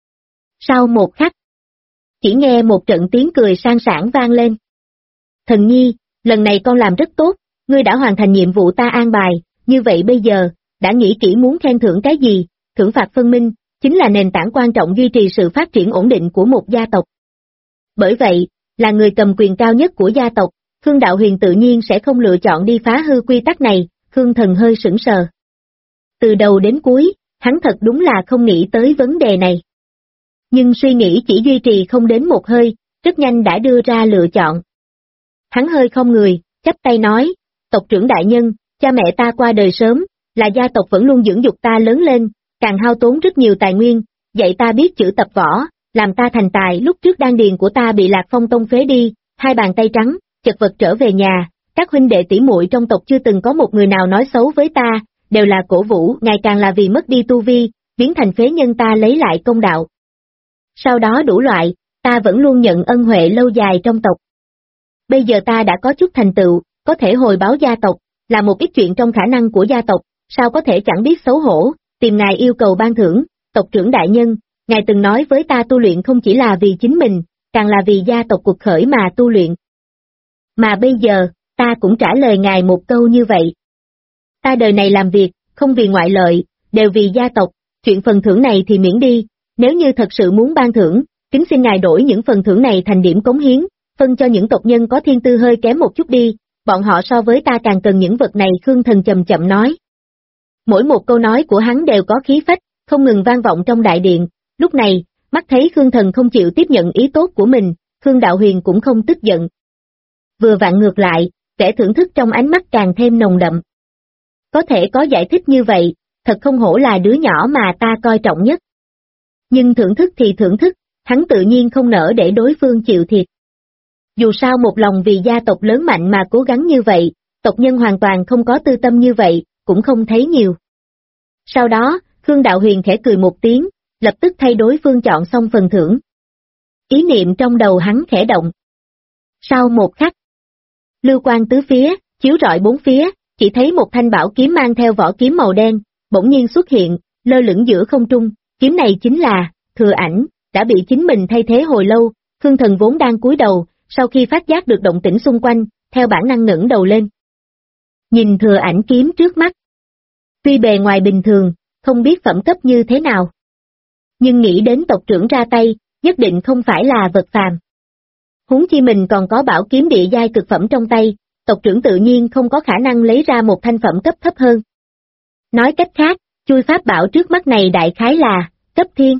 Sau một khắc, chỉ nghe một trận tiếng cười sang sảng vang lên. Thần nhi, lần này con làm rất tốt, ngươi đã hoàn thành nhiệm vụ ta an bài, như vậy bây giờ, đã nghĩ kỹ muốn khen thưởng cái gì, thưởng phạt phân minh, chính là nền tảng quan trọng duy trì sự phát triển ổn định của một gia tộc. Bởi vậy, là người cầm quyền cao nhất của gia tộc, Khương Đạo Huyền tự nhiên sẽ không lựa chọn đi phá hư quy tắc này, Khương Thần hơi sững sờ. Từ đầu đến cuối, hắn thật đúng là không nghĩ tới vấn đề này. Nhưng suy nghĩ chỉ duy trì không đến một hơi, rất nhanh đã đưa ra lựa chọn. Hắn hơi không người, chắp tay nói, tộc trưởng đại nhân, cha mẹ ta qua đời sớm, là gia tộc vẫn luôn dưỡng dục ta lớn lên, càng hao tốn rất nhiều tài nguyên, dạy ta biết chữ tập võ, làm ta thành tài. Lúc trước đan điền của ta bị Lạc Phong Tông phế đi, hai bàn tay trắng, chật vật trở về nhà, các huynh đệ tỷ muội trong tộc chưa từng có một người nào nói xấu với ta, đều là cổ vũ, ngày càng là vì mất đi tu vi, biến thành phế nhân ta lấy lại công đạo. Sau đó đủ loại, ta vẫn luôn nhận ân huệ lâu dài trong tộc. Bây giờ ta đã có chút thành tựu, có thể hồi báo gia tộc, là một ít chuyện trong khả năng của gia tộc, sao có thể chẳng biết xấu hổ, tìm ngài yêu cầu ban thưởng, tộc trưởng đại nhân, ngài từng nói với ta tu luyện không chỉ là vì chính mình, càng là vì gia tộc cuộc khởi mà tu luyện. Mà bây giờ, ta cũng trả lời ngài một câu như vậy. Ta đời này làm việc, không vì ngoại lợi, đều vì gia tộc, chuyện phần thưởng này thì miễn đi, nếu như thật sự muốn ban thưởng, kính xin ngài đổi những phần thưởng này thành điểm cống hiến, phân cho những tộc nhân có thiên tư hơi kém một chút đi, bọn họ so với ta càng cần những vật này. Khương Thần chậm chậm nói. Mỗi một câu nói của hắn đều có khí phách, không ngừng vang vọng trong đại điện, lúc này, mắt thấy Khương Thần không chịu tiếp nhận ý tốt của mình, Khương Đạo Huyền cũng không tức giận. Vừa vặn ngược lại, vẻ thưởng thức trong ánh mắt càng thêm nồng đậm. Có thể có giải thích như vậy, thật không hổ là đứa nhỏ mà ta coi trọng nhất. Nhưng thưởng thức thì thưởng thức, hắn tự nhiên không nỡ để đối phương chịu thiệt. Dù sao một lòng vì gia tộc lớn mạnh mà cố gắng như vậy, tộc nhân hoàn toàn không có tư tâm như vậy, cũng không thấy nhiều. Sau đó, Khương Đạo Huyền khẽ cười một tiếng, lập tức thay đối phương chọn xong phần thưởng. Ý niệm trong đầu hắn khẽ động. Sau một khắc, lưu quang tứ phía, chiếu rọi bốn phía, chỉ thấy một thanh bảo kiếm mang theo vỏ kiếm màu đen, bỗng nhiên xuất hiện, lơ lửng giữa không trung, kiếm này chính là Thừa Ảnh, đã bị chính mình thay thế hồi lâu. Khương Thần vốn đang cúi đầu, sau khi phát giác được động tĩnh xung quanh, theo bản năng ngẩng đầu lên. Nhìn Thừa Ảnh kiếm trước mắt. Tuy bề ngoài bình thường, không biết phẩm cấp như thế nào. Nhưng nghĩ đến tộc trưởng ra tay, nhất định không phải là vật phàm. Huống chi mình còn có bảo kiếm địa giai cực phẩm trong tay, tộc trưởng tự nhiên không có khả năng lấy ra một thanh phẩm cấp thấp hơn. Nói cách khác, chui pháp bảo trước mắt này đại khái là cấp thiên.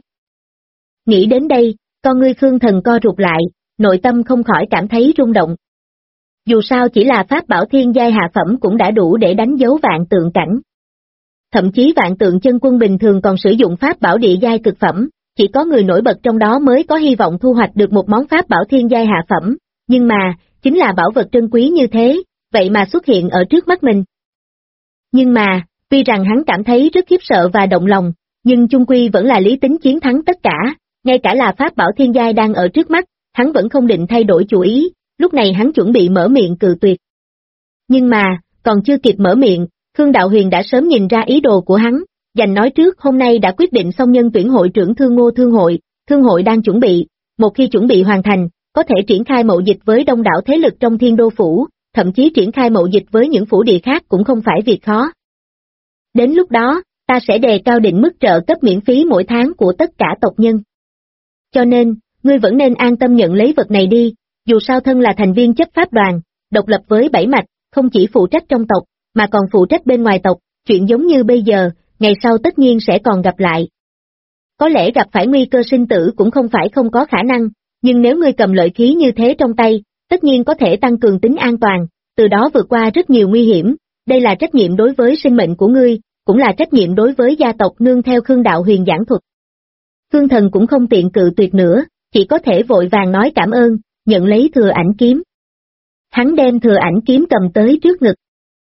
Nghĩ đến đây, con ngươi Khương Thần co rụt lại, nội tâm không khỏi cảm thấy rung động. Dù sao chỉ là pháp bảo thiên giai hạ phẩm cũng đã đủ để đánh dấu vạn tượng cảnh. Thậm chí vạn tượng chân quân bình thường còn sử dụng pháp bảo địa giai cực phẩm, chỉ có người nổi bật trong đó mới có hy vọng thu hoạch được một món pháp bảo thiên giai hạ phẩm, nhưng mà, chính là bảo vật trân quý như thế, vậy mà xuất hiện ở trước mắt mình. Nhưng mà, tuy rằng hắn cảm thấy rất khiếp sợ và động lòng, nhưng chung quy vẫn là lý tính chiến thắng tất cả, ngay cả là pháp bảo thiên giai đang ở trước mắt, hắn vẫn không định thay đổi chủ ý, lúc này hắn chuẩn bị mở miệng cự tuyệt. Nhưng mà, còn chưa kịp mở miệng, Khương Đạo Huyền đã sớm nhìn ra ý đồ của hắn, dành nói trước hôm nay đã quyết định xong nhân tuyển hội trưởng thương hội đang chuẩn bị, một khi chuẩn bị hoàn thành, có thể triển khai mậu dịch với đông đảo thế lực trong Thiên Đô Phủ, thậm chí triển khai mậu dịch với những phủ địa khác cũng không phải việc khó. Đến lúc đó, ta sẽ đề cao định mức trợ cấp miễn phí mỗi tháng của tất cả tộc nhân. Cho nên, ngươi vẫn nên an tâm nhận lấy vật này đi, dù sao thân là thành viên chấp pháp đoàn, độc lập với bảy mạch, không chỉ phụ trách trong tộc, mà còn phụ trách bên ngoài tộc, chuyện giống như bây giờ, ngày sau tất nhiên sẽ còn gặp lại. Có lẽ gặp phải nguy cơ sinh tử cũng không phải không có khả năng, nhưng nếu ngươi cầm lợi khí như thế trong tay, tất nhiên có thể tăng cường tính an toàn, từ đó vượt qua rất nhiều nguy hiểm, đây là trách nhiệm đối với sinh mệnh của ngươi, cũng là trách nhiệm đối với gia tộc nương theo Khương Đạo Huyền giảng thuật. Khương Thần cũng không tiện cự tuyệt nữa, chỉ có thể vội vàng nói cảm ơn, nhận lấy Thừa Ảnh kiếm. Hắn đem Thừa Ảnh kiếm cầm tới trước ngực.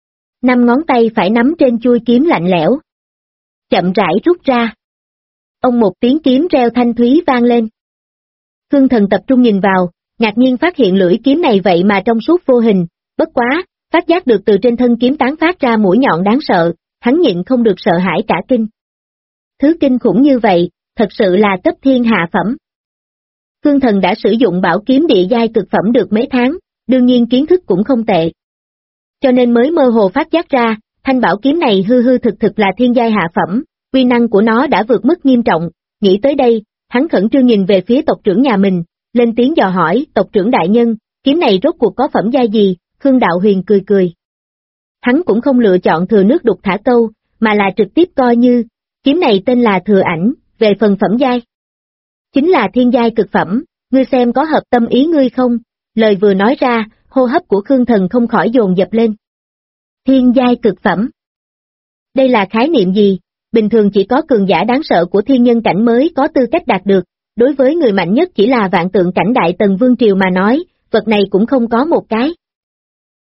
5 ngón tay phải nắm trên chuôi kiếm lạnh lẽo. Chậm rãi rút ra. Ông một tiếng kiếm reo thanh thúy vang lên. Khương Thần tập trung nhìn vào, ngạc nhiên phát hiện lưỡi kiếm này vậy mà trong suốt vô hình, bất quá, phát giác được từ trên thân kiếm tán phát ra mũi nhọn đáng sợ, hắn nhịn không được sợ hãi cả kinh. Thứ kinh khủng như vậy, thật sự là cấp thiên hạ phẩm. Khương Thần đã sử dụng bảo kiếm địa giai cực phẩm được mấy tháng, đương nhiên kiến thức cũng không tệ. Cho nên mới mơ hồ phát giác ra, thanh bảo kiếm này hư hư thực thực là thiên giai hạ phẩm, uy năng của nó đã vượt mức nghiêm trọng, nghĩ tới đây, hắn khẩn trương nhìn về phía tộc trưởng nhà mình, lên tiếng dò hỏi, tộc trưởng đại nhân, kiếm này rốt cuộc có phẩm giai gì? Khương Đạo Huyền cười cười. Hắn cũng không lựa chọn thừa nước đục thả câu, mà là trực tiếp coi như, kiếm này tên là Thừa Ảnh, về phần phẩm giai. Chính là thiên giai cực phẩm, ngươi xem có hợp tâm ý ngươi không? Lời vừa nói ra, hô hấp của Khương Thần không khỏi dồn dập lên. Thiên giai cực phẩm. Đây là khái niệm gì? Bình thường chỉ có cường giả đáng sợ của thiên nhân cảnh mới có tư cách đạt được, đối với người mạnh nhất chỉ là vạn tượng cảnh đại tần vương triều mà nói, vật này cũng không có một cái.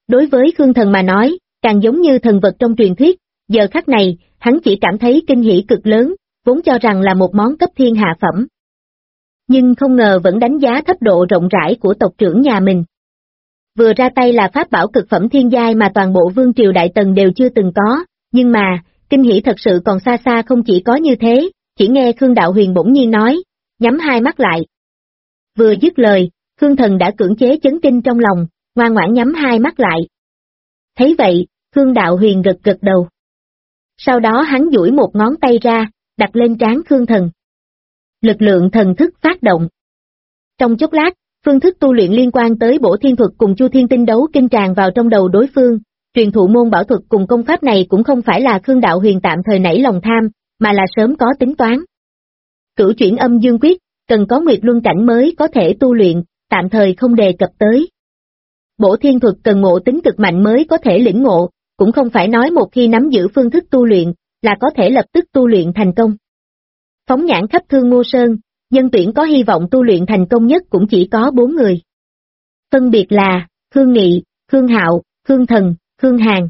Đối với Khương Thần mà nói, càng giống như thần vật trong truyền thuyết, giờ khắc này, hắn chỉ cảm thấy kinh hỉ cực lớn, vốn cho rằng là một món cấp thiên hạ phẩm. Nhưng không ngờ vẫn đánh giá thấp độ rộng rãi của tộc trưởng nhà mình. Vừa ra tay là pháp bảo cực phẩm thiên giai mà toàn bộ vương triều Đại Tần đều chưa từng có, nhưng mà, kinh hỉ thật sự còn xa xa không chỉ có như thế, chỉ nghe Khương Đạo Huyền bỗng nhiên nói, nhắm hai mắt lại. Vừa dứt lời, Khương Thần đã cưỡng chế chấn kinh trong lòng, ngoan ngoãn nhắm hai mắt lại. Thấy vậy, Khương Đạo Huyền gật gật đầu. Sau đó hắn duỗi một ngón tay ra, đặt lên trán Khương Thần. Lực lượng thần thức phát động. Trong chốc lát, phương thức tu luyện liên quan tới bổ thiên thuật cùng Chu Thiên Tinh Đấu Kinh tràn vào trong đầu đối phương, truyền thụ môn bảo thuật cùng công pháp này cũng không phải là Khương Đạo Huyền tạm thời nảy lòng tham, mà là sớm có tính toán. Cửu chuyển âm dương quyết, cần có nguyệt luân cảnh mới có thể tu luyện, tạm thời không đề cập tới. Bổ thiên thuật cần ngộ tính cực mạnh mới có thể lĩnh ngộ, cũng không phải nói một khi nắm giữ phương thức tu luyện, là có thể lập tức tu luyện thành công. Phóng nhãn khắp Thương Ngô Sơn, nhân tuyển có hy vọng tu luyện thành công nhất cũng chỉ có 4 người. Phân biệt là, Khương Nghị, Khương Hạo, Khương Thần, Khương Hàn.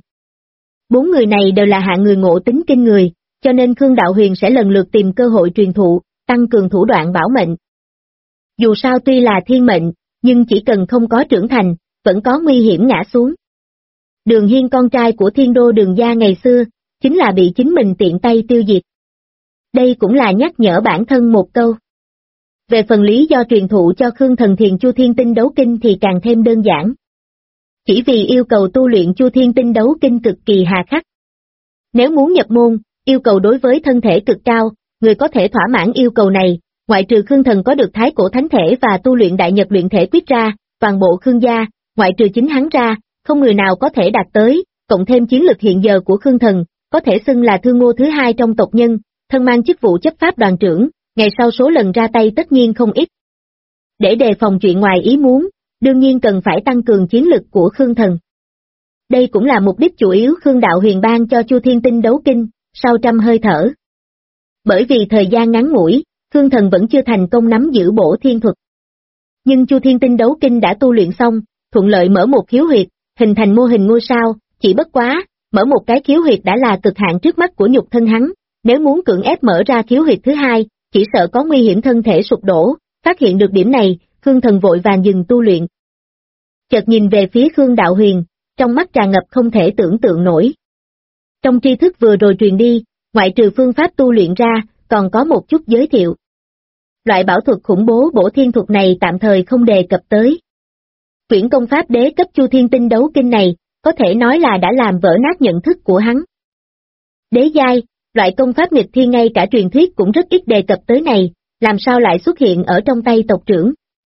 4 người này đều là hạng người ngộ tính kinh người, cho nên Khương Đạo Huyền sẽ lần lượt tìm cơ hội truyền thụ, tăng cường thủ đoạn bảo mệnh. Dù sao tuy là thiên mệnh, nhưng chỉ cần không có trưởng thành, vẫn có nguy hiểm ngã xuống. Đường Hiên con trai của Thiên Đô Đường gia ngày xưa, chính là bị chính mình tiện tay tiêu diệt. Đây cũng là nhắc nhở bản thân một câu. Về phần lý do truyền thụ cho Khương Thần Thiền Chu Thiên Tinh Đấu Kinh thì càng thêm đơn giản. Chỉ vì yêu cầu tu luyện Chu Thiên Tinh Đấu Kinh cực kỳ hà khắc. Nếu muốn nhập môn, yêu cầu đối với thân thể cực cao, người có thể thỏa mãn yêu cầu này, ngoại trừ Khương Thần có được thái cổ thánh thể và tu luyện đại nhật luyện thể quyết ra, toàn bộ Khương gia, ngoại trừ chính hắn ra, không người nào có thể đạt tới, cộng thêm chiến lực hiện giờ của Khương Thần, có thể xưng là Thương Ngô thứ hai trong tộc nhân, thân mang chức vụ chấp pháp đoàn trưởng, ngày sau số lần ra tay tất nhiên không ít. Để đề phòng chuyện ngoài ý muốn, đương nhiên cần phải tăng cường chiến lực của Khương Thần. Đây cũng là mục đích chủ yếu Khương Đạo Huyền ban cho Chu Thiên Tinh Đấu Kinh, sau 100 hơi thở. Bởi vì thời gian ngắn ngủi, Khương Thần vẫn chưa thành công nắm giữ bổ thiên thuật. Nhưng Chu Thiên Tinh Đấu Kinh đã tu luyện xong, thuận lợi mở một khiếu huyệt, hình thành mô hình ngôi sao, chỉ bất quá, mở một cái khiếu huyệt đã là cực hạn trước mắt của nhục thân hắn, nếu muốn cưỡng ép mở ra khiếu huyệt thứ hai, chỉ sợ có nguy hiểm thân thể sụp đổ, phát hiện được điểm này, Khương Thần vội vàng dừng tu luyện. Chợt nhìn về phía Khương Đạo Huyền, trong mắt tràn ngập không thể tưởng tượng nổi. Trong tri thức vừa rồi truyền đi, ngoại trừ phương pháp tu luyện ra, còn có một chút giới thiệu. Loại bảo thuật khủng bố bổ thiên thuật này tạm thời không đề cập tới. Quyển công pháp đế cấp Chu Thiên Tinh Đấu Kinh này, có thể nói là đã làm vỡ nát nhận thức của hắn. Đế giai, loại công pháp nghịch thiên ngay cả truyền thuyết cũng rất ít đề cập tới này, làm sao lại xuất hiện ở trong tay tộc trưởng.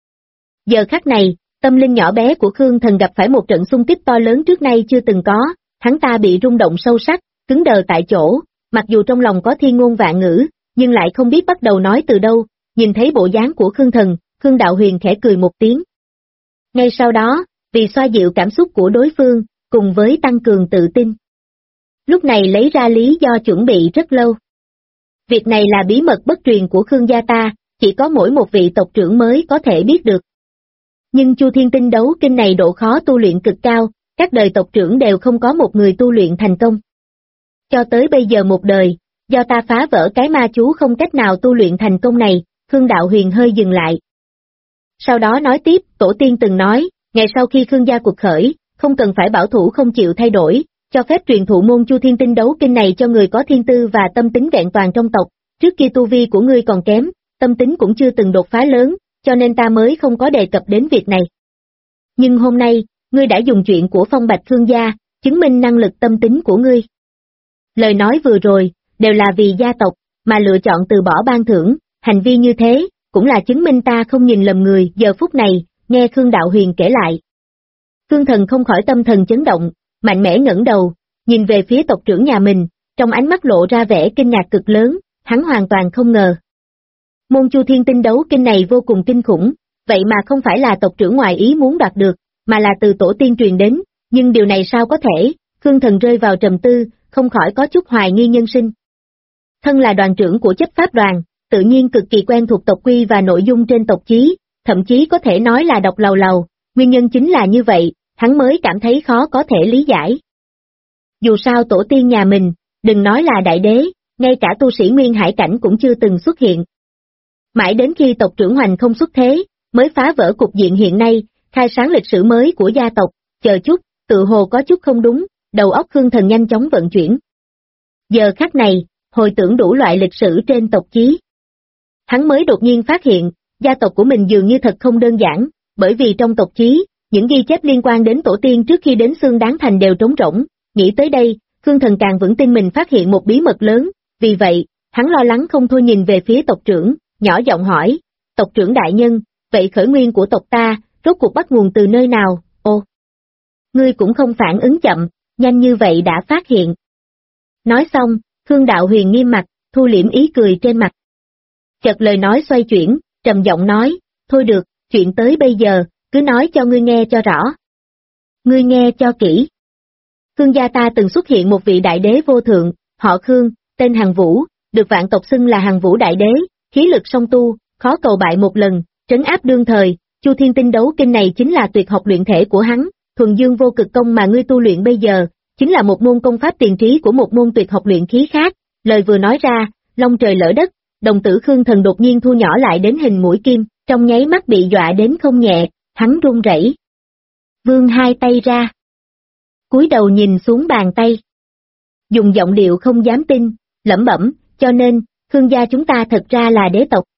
Giờ khắc này, tâm linh nhỏ bé của Khương Thần gặp phải một trận xung kích to lớn trước nay chưa từng có, hắn ta bị rung động sâu sắc, cứng đờ tại chỗ, mặc dù trong lòng có thiên ngôn vạn ngữ, nhưng lại không biết bắt đầu nói từ đâu, nhìn thấy bộ dáng của Khương Thần, Khương Đạo Huyền khẽ cười một tiếng. Ngay sau đó, vì xoa dịu cảm xúc của đối phương, cùng với tăng cường tự tin. Lúc này lấy ra lý do chuẩn bị rất lâu. Việc này là bí mật bất truyền của Khương gia ta, chỉ có mỗi một vị tộc trưởng mới có thể biết được. Nhưng Chu Thiên Tinh Đấu Kinh này độ khó tu luyện cực cao, các đời tộc trưởng đều không có một người tu luyện thành công. Cho tới bây giờ một đời, do ta phá vỡ cái ma chú không cách nào tu luyện thành công này, Khương Đạo Huyền hơi dừng lại. Sau đó nói tiếp, tổ tiên từng nói, ngày sau khi Khương gia cuộc khởi, không cần phải bảo thủ không chịu thay đổi, cho phép truyền thụ môn Chu Thiên Tinh Đấu Kinh này cho người có thiên tư và tâm tính vẹn toàn trong tộc, trước kia tu vi của ngươi còn kém, tâm tính cũng chưa từng đột phá lớn, cho nên ta mới không có đề cập đến việc này. Nhưng hôm nay, ngươi đã dùng chuyện của phong bạch Khương gia, chứng minh năng lực tâm tính của ngươi. Lời nói vừa rồi, đều là vì gia tộc, mà lựa chọn từ bỏ ban thưởng, hành vi như thế, cũng là chứng minh ta không nhìn lầm người. Giờ phút này, nghe Khương Đạo Huyền kể lại. Khương Thần không khỏi tâm thần chấn động, mạnh mẽ ngẩng đầu, nhìn về phía tộc trưởng nhà mình, trong ánh mắt lộ ra vẻ kinh ngạc cực lớn, hắn hoàn toàn không ngờ. Môn Chu Thiên Tinh Đấu Kinh này vô cùng kinh khủng, vậy mà không phải là tộc trưởng ngoài ý muốn đoạt được, mà là từ tổ tiên truyền đến, nhưng điều này sao có thể, Khương Thần rơi vào trầm tư, không khỏi có chút hoài nghi nhân sinh. Thân là đoàn trưởng của chấp pháp đoàn, tự nhiên cực kỳ quen thuộc tộc quy và nội dung trên tộc chí, thậm chí có thể nói là đọc lầu lầu, nguyên nhân chính là như vậy, hắn mới cảm thấy khó có thể lý giải. Dù sao tổ tiên nhà mình, đừng nói là đại đế, ngay cả tu sĩ Nguyên Hải cảnh cũng chưa từng xuất hiện. Mãi đến khi tộc trưởng Hoành không xuất thế, mới phá vỡ cục diện hiện nay, khai sáng lịch sử mới của gia tộc, chờ chút, tự hồ có chút không đúng, đầu óc Khương Thần nhanh chóng vận chuyển. Giờ khắc này, hồi tưởng đủ loại lịch sử trên tộc chí. Hắn mới đột nhiên phát hiện, gia tộc của mình dường như thật không đơn giản, bởi vì trong tộc chí, những ghi chép liên quan đến tổ tiên trước khi đến Xương Đáng Thành đều trống rỗng, nghĩ tới đây, Khương Thần càng vững tin mình phát hiện một bí mật lớn, vì vậy, hắn lo lắng không thôi nhìn về phía tộc trưởng, nhỏ giọng hỏi, tộc trưởng đại nhân, vậy khởi nguyên của tộc ta, rốt cuộc bắt nguồn từ nơi nào, ô? Ngươi cũng không phản ứng chậm, nhanh như vậy đã phát hiện. Nói xong, Khương Đạo Huyền nghiêm mặt, thu liễm ý cười trên mặt. Chợt lời nói xoay chuyển, trầm giọng nói, thôi được, chuyện tới bây giờ, cứ nói cho ngươi nghe cho rõ. Ngươi nghe cho kỹ. Khương gia ta từng xuất hiện một vị đại đế vô thượng, họ Khương, tên Hằng Vũ, được vạn tộc xưng là Hằng Vũ đại đế, khí lực song tu, khó cầu bại một lần, trấn áp đương thời, Chu Thiên Tinh đấu kinh này chính là tuyệt học luyện thể của hắn, thuần dương vô cực công mà ngươi tu luyện bây giờ, chính là một môn công pháp tiền trí của một môn tuyệt học luyện khí khác, lời vừa nói ra, long trời lỡ đất, đồng tử Khương Thần đột nhiên thu nhỏ lại đến hình mũi kim, trong nháy mắt bị dọa đến không nhẹ, hắn run rẩy. Vươn hai tay ra. Cúi đầu nhìn xuống bàn tay. Dùng giọng điệu không dám tin, lẩm bẩm, cho nên, Khương gia chúng ta thật ra là đế tộc.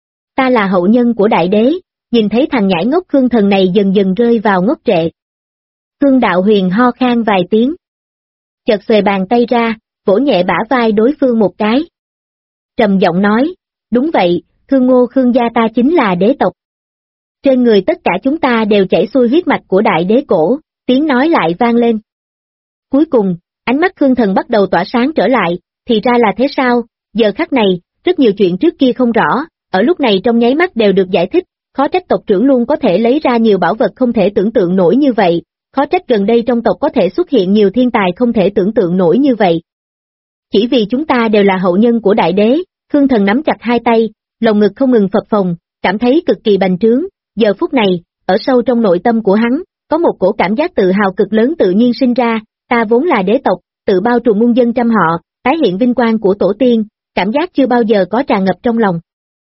Ta là hậu nhân của đại đế, nhìn thấy thằng nhãi ngốc Khương Thần này dần dần rơi vào ngốc trệ. Khương Đạo Huyền ho khan vài tiếng. Chợt xuề bàn tay ra, vỗ nhẹ bả vai đối phương một cái. Trầm giọng nói, đúng vậy, Khương Ngô Khương gia ta chính là đế tộc. Trên người tất cả chúng ta đều chảy xuôi huyết mạch của đại đế cổ, tiếng nói lại vang lên. Cuối cùng, ánh mắt Khương Thần bắt đầu tỏa sáng trở lại, thì ra là thế sao, giờ khắc này, rất nhiều chuyện trước kia không rõ, ở lúc này trong nháy mắt đều được giải thích, khó trách tộc trưởng luôn có thể lấy ra nhiều bảo vật không thể tưởng tượng nổi như vậy, khó trách gần đây trong tộc có thể xuất hiện nhiều thiên tài không thể tưởng tượng nổi như vậy. Chỉ vì chúng ta đều là hậu nhân của đại đế, Khương Thần nắm chặt hai tay, lồng ngực không ngừng phập phồng, cảm thấy cực kỳ bành trướng, giờ phút này, ở sâu trong nội tâm của hắn, có một cổ cảm giác tự hào cực lớn tự nhiên sinh ra, ta vốn là đế tộc, tự bao trùm muôn dân trăm họ, tái hiện vinh quang của tổ tiên, cảm giác chưa bao giờ có tràn ngập trong lòng.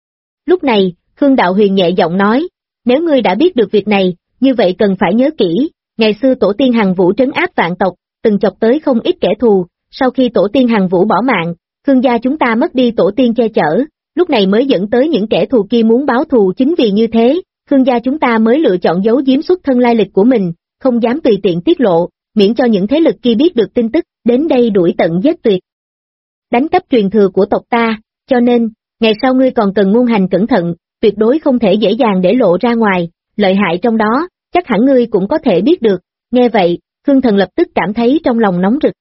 Lúc này, Khương Đạo Huyền nhẹ giọng nói, nếu ngươi đã biết được việc này, như vậy cần phải nhớ kỹ, ngày xưa tổ tiên Hằng Vũ trấn áp vạn tộc, từng chọc tới không ít kẻ thù, sau khi tổ tiên Hằng Vũ bỏ mạng, Khương gia chúng ta mất đi tổ tiên che chở, lúc này mới dẫn tới những kẻ thù kia muốn báo thù, chính vì như thế, Khương gia chúng ta mới lựa chọn giấu giếm xuất thân lai lịch của mình, không dám tùy tiện tiết lộ, miễn cho những thế lực kia biết được tin tức, đến đây đuổi tận giết tuyệt. Đánh cắp truyền thừa của tộc ta, cho nên, ngày sau ngươi còn cần ngôn hành cẩn thận, tuyệt đối không thể dễ dàng để lộ ra ngoài, lợi hại trong đó, chắc hẳn ngươi cũng có thể biết được, nghe vậy, Khương Thần lập tức cảm thấy trong lòng nóng rực.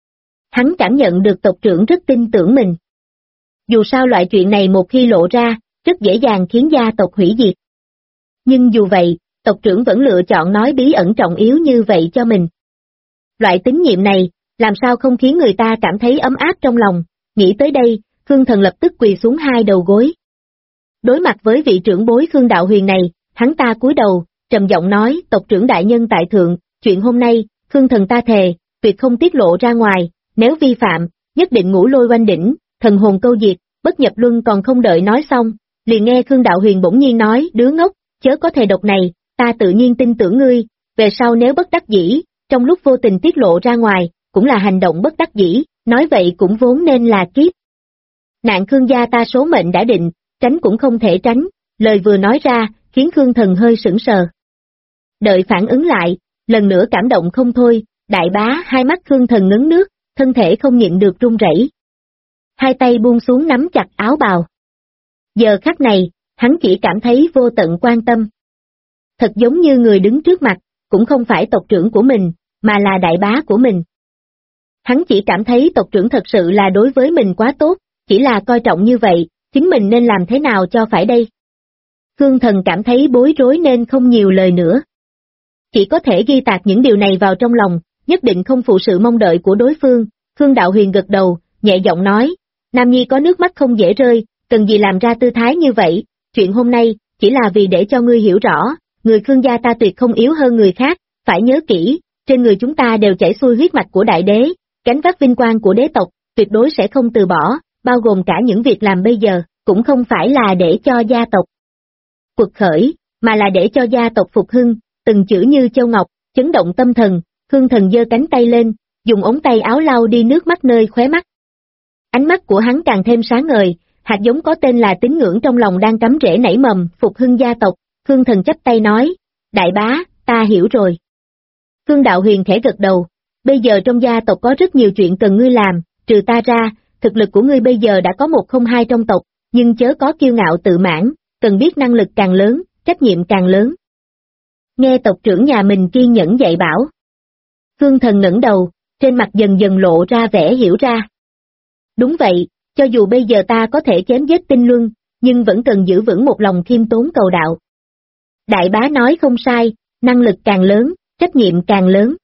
Hắn cảm nhận được tộc trưởng rất tin tưởng mình. Dù sao loại chuyện này một khi lộ ra, rất dễ dàng khiến gia tộc hủy diệt. Nhưng dù vậy, tộc trưởng vẫn lựa chọn nói bí ẩn trọng yếu như vậy cho mình. Loại tín nhiệm này, làm sao không khiến người ta cảm thấy ấm áp trong lòng, nghĩ tới đây, Khương Thần lập tức quỳ xuống hai đầu gối. Đối mặt với vị trưởng bối Khương Đạo Huyền này, hắn ta cúi đầu, trầm giọng nói, tộc trưởng đại nhân tại thượng, chuyện hôm nay, Khương Thần ta thề, tuyệt không tiết lộ ra ngoài, nếu vi phạm, nhất định ngũ lôi oanh đỉnh, thần hồn câu diệt, bất nhập luân. Còn không đợi nói xong, liền nghe Khương Đạo Huyền bỗng nhiên nói, đứa ngốc, chớ có thề độc này, ta tự nhiên tin tưởng ngươi, về sau nếu bất đắc dĩ, trong lúc vô tình tiết lộ ra ngoài, cũng là hành động bất đắc dĩ, nói vậy cũng vốn nên là kiếp. Nạn Khương gia ta số mệnh đã định, tránh cũng không thể tránh, lời vừa nói ra, khiến Khương Thần hơi sững sờ. Đợi phản ứng lại, lần nữa cảm động không thôi, đại bá hai mắt Khương Thần ngấn nước, thân thể không nhịn được run rẩy. Hai tay buông xuống nắm chặt áo bào. Giờ khắc này, hắn chỉ cảm thấy vô tận quan tâm. Thật giống như người đứng trước mặt, cũng không phải tộc trưởng của mình, mà là đại bá của mình. Hắn chỉ cảm thấy tộc trưởng thật sự là đối với mình quá tốt, chỉ là coi trọng như vậy, chính mình nên làm thế nào cho phải đây. Khương Thần cảm thấy bối rối nên không nhiều lời nữa. Chỉ có thể ghi tạc những điều này vào trong lòng, nhất định không phụ sự mong đợi của đối phương. Khương Đạo Huyền gật đầu, nhẹ giọng nói, Nam Nhi có nước mắt không dễ rơi, cần gì làm ra tư thái như vậy, chuyện hôm nay, chỉ là vì để cho ngươi hiểu rõ, người Khương gia ta tuyệt không yếu hơn người khác, phải nhớ kỹ, trên người chúng ta đều chảy xuôi huyết mạch của đại đế, gánh vác vinh quang của đế tộc, tuyệt đối sẽ không từ bỏ, bao gồm cả những việc làm bây giờ, cũng không phải là để cho gia tộc quật khởi, mà là để cho gia tộc phục hưng, từng chữ như châu ngọc, chấn động tâm thần, Khương Thần giơ cánh tay lên, dùng ống tay áo lau đi nước mắt nơi khóe mắt. Ánh mắt của hắn càng thêm sáng ngời, hạt giống có tên là tín ngưỡng trong lòng đang cắm rễ nảy mầm, phục hưng gia tộc, Khương Thần chắp tay nói, đại bá, ta hiểu rồi. Khương Đạo Huyền khẽ gật đầu, bây giờ trong gia tộc có rất nhiều chuyện cần ngươi làm, trừ ta ra, thực lực của ngươi bây giờ đã có 102 trong tộc, nhưng chớ có kiêu ngạo tự mãn, cần biết năng lực càng lớn, trách nhiệm càng lớn. Nghe tộc trưởng nhà mình kiên nhẫn dạy bảo. Khương Thần ngẩng đầu, trên mặt dần dần lộ ra vẻ hiểu ra. Đúng vậy, cho dù bây giờ ta có thể chém giết tinh luân, nhưng vẫn cần giữ vững một lòng khiêm tốn cầu đạo. Đại bá nói không sai, năng lực càng lớn, trách nhiệm càng lớn.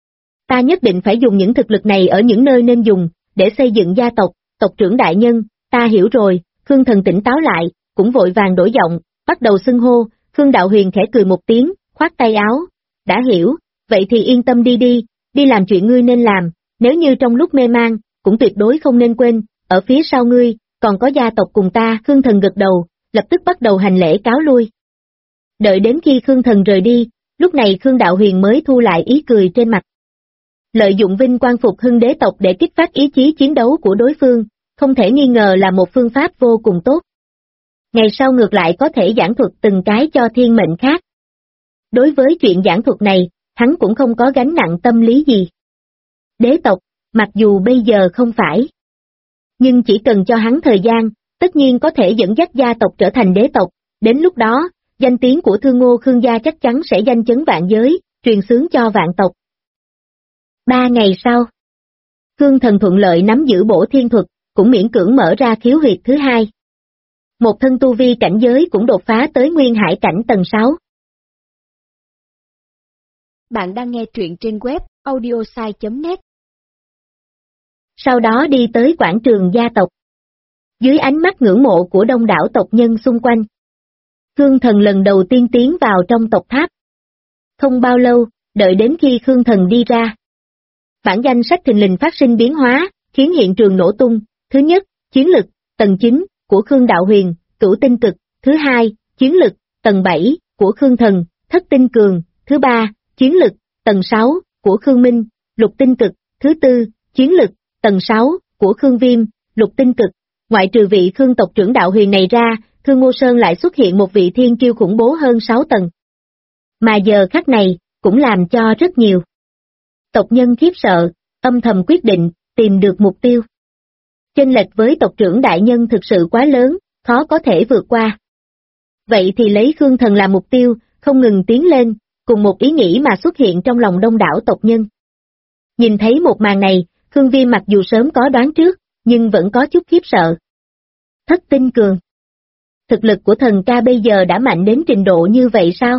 Ta nhất định phải dùng những thực lực này ở những nơi nên dùng, để xây dựng gia tộc, tộc trưởng đại nhân, ta hiểu rồi, Khương Thần tỉnh táo lại, cũng vội vàng đổi giọng, bắt đầu xưng hô, Khương Đạo Huyền khẽ cười một tiếng, khoát tay áo, đã hiểu, vậy thì yên tâm đi làm chuyện ngươi nên làm, nếu như trong lúc mê mang, cũng tuyệt đối không nên quên, ở phía sau ngươi, còn có gia tộc cùng ta, Khương Thần gật đầu, lập tức bắt đầu hành lễ cáo lui. Đợi đến khi Khương Thần rời đi, lúc này Khương Đạo Huyền mới thu lại ý cười trên mặt. Lợi dụng vinh quang phục hưng đế tộc để kích phát ý chí chiến đấu của đối phương, không thể nghi ngờ là một phương pháp vô cùng tốt. Ngày sau ngược lại có thể giảng thuật từng cái cho thiên mệnh khác. Đối với chuyện giảng thuật này, hắn cũng không có gánh nặng tâm lý gì. Đế tộc, mặc dù bây giờ không phải, nhưng chỉ cần cho hắn thời gian, tất nhiên có thể dẫn dắt gia tộc trở thành đế tộc, đến lúc đó, danh tiếng của Thương Ngô Khương gia chắc chắn sẽ danh chấn vạn giới, truyền xướng cho vạn tộc. 3 ngày sau, Khương Thần thuận lợi nắm giữ bổ thiên thuật, cũng miễn cưỡng mở ra khiếu huyệt thứ 2. Một thân tu vi cảnh giới cũng đột phá tới nguyên hải cảnh tầng 6. Bạn đang nghe truyện trên web audiosai.net. Sau đó đi tới quảng trường gia tộc. Dưới ánh mắt ngưỡng mộ của đông đảo tộc nhân xung quanh, Khương Thần lần đầu tiên tiến vào trong tộc tháp. Không bao lâu, đợi đến khi Khương Thần đi ra, bản danh sách thình lình phát sinh biến hóa, khiến hiện trường nổ tung. Thứ nhất, chiến lực, tầng 9, của Khương Đạo Huyền, Cửu Tinh Cực. Thứ hai, chiến lực, tầng 7, của Khương Thần, Thất Tinh Cường. Thứ ba, chiến lực, tầng 6, của Khương Minh, Lục Tinh Cực. Thứ tư, chiến lực, tầng 6, của Khương Viêm, Lục Tinh Cực. Ngoại trừ vị Khương tộc trưởng Đạo Huyền này ra, Thương Ngô Sơn lại xuất hiện một vị thiên kiêu khủng bố hơn 6 tầng. Mà giờ khắc này, cũng làm cho rất nhiều tộc nhân khiếp sợ, âm thầm quyết định, tìm được mục tiêu. Chênh lệch với tộc trưởng đại nhân thực sự quá lớn, khó có thể vượt qua. Vậy thì lấy Khương Thần làm mục tiêu, không ngừng tiến lên, cùng một ý nghĩ mà xuất hiện trong lòng đông đảo tộc nhân. Nhìn thấy một màn này, Khương Viêm mặc dù sớm có đoán trước, nhưng vẫn có chút khiếp sợ. Thất Tinh Cường. Thực lực của thần ca bây giờ đã mạnh đến trình độ như vậy sao?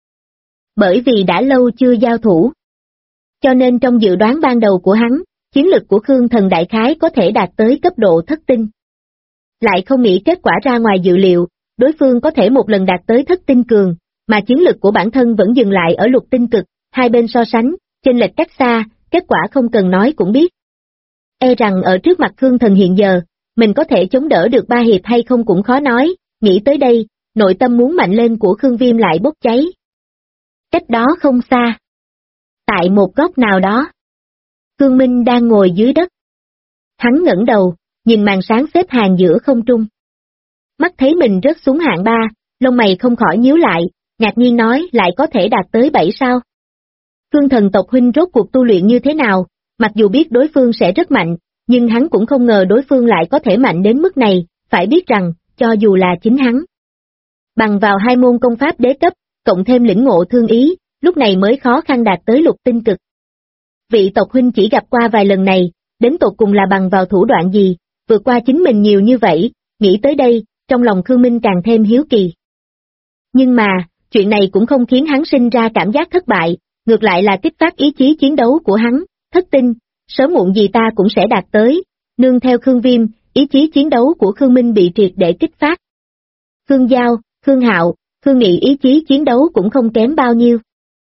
Bởi vì đã lâu chưa giao thủ. Cho nên trong dự đoán ban đầu của hắn, chiến lực của Khương Thần đại khái có thể đạt tới cấp độ thất tinh. Lại không nghĩ kết quả ra ngoài dự liệu, đối phương có thể một lần đạt tới Thất Tinh Cường, mà chiến lực của bản thân vẫn dừng lại ở Lục Tinh Cực, hai bên so sánh, chênh lệch cách xa, kết quả không cần nói cũng biết. E rằng ở trước mặt Khương Thần hiện giờ, mình có thể chống đỡ được 3 hiệp hay không cũng khó nói, nghĩ tới đây, nội tâm muốn mạnh lên của Khương Viêm lại bốc cháy. Cách đó không xa. Tại một góc nào đó, Khương Minh đang ngồi dưới đất. Hắn ngẩng đầu, nhìn màn sáng xếp hàng giữa không trung. Mắt thấy mình rớt xuống hạng 3, lông mày không khỏi nhíu lại, ngạc nhiên nói lại có thể đạt tới 7 sao. Khương Thần tộc huynh rốt cuộc tu luyện như thế nào, mặc dù biết đối phương sẽ rất mạnh, nhưng hắn cũng không ngờ đối phương lại có thể mạnh đến mức này, phải biết rằng, cho dù là chính hắn. Bằng vào 2 môn công pháp đế cấp, cộng thêm lĩnh ngộ thương ý, lúc này mới khó khăn đạt tới Lục Tinh Cực. Vị tộc huynh chỉ gặp qua vài lần này, đến tột cùng là bằng vào thủ đoạn gì, vượt qua chính mình nhiều như vậy, nghĩ tới đây, trong lòng Khương Minh càng thêm hiếu kỳ. Nhưng mà, chuyện này cũng không khiến hắn sinh ra cảm giác thất bại, ngược lại là kích phát ý chí chiến đấu của hắn, thất tinh, sớm muộn gì ta cũng sẽ đạt tới, nương theo Khương Viêm, ý chí chiến đấu của Khương Minh bị triệt để kích phát. Khương Giao, Khương Hạo, Khương Nghị ý chí chiến đấu cũng không kém bao nhiêu.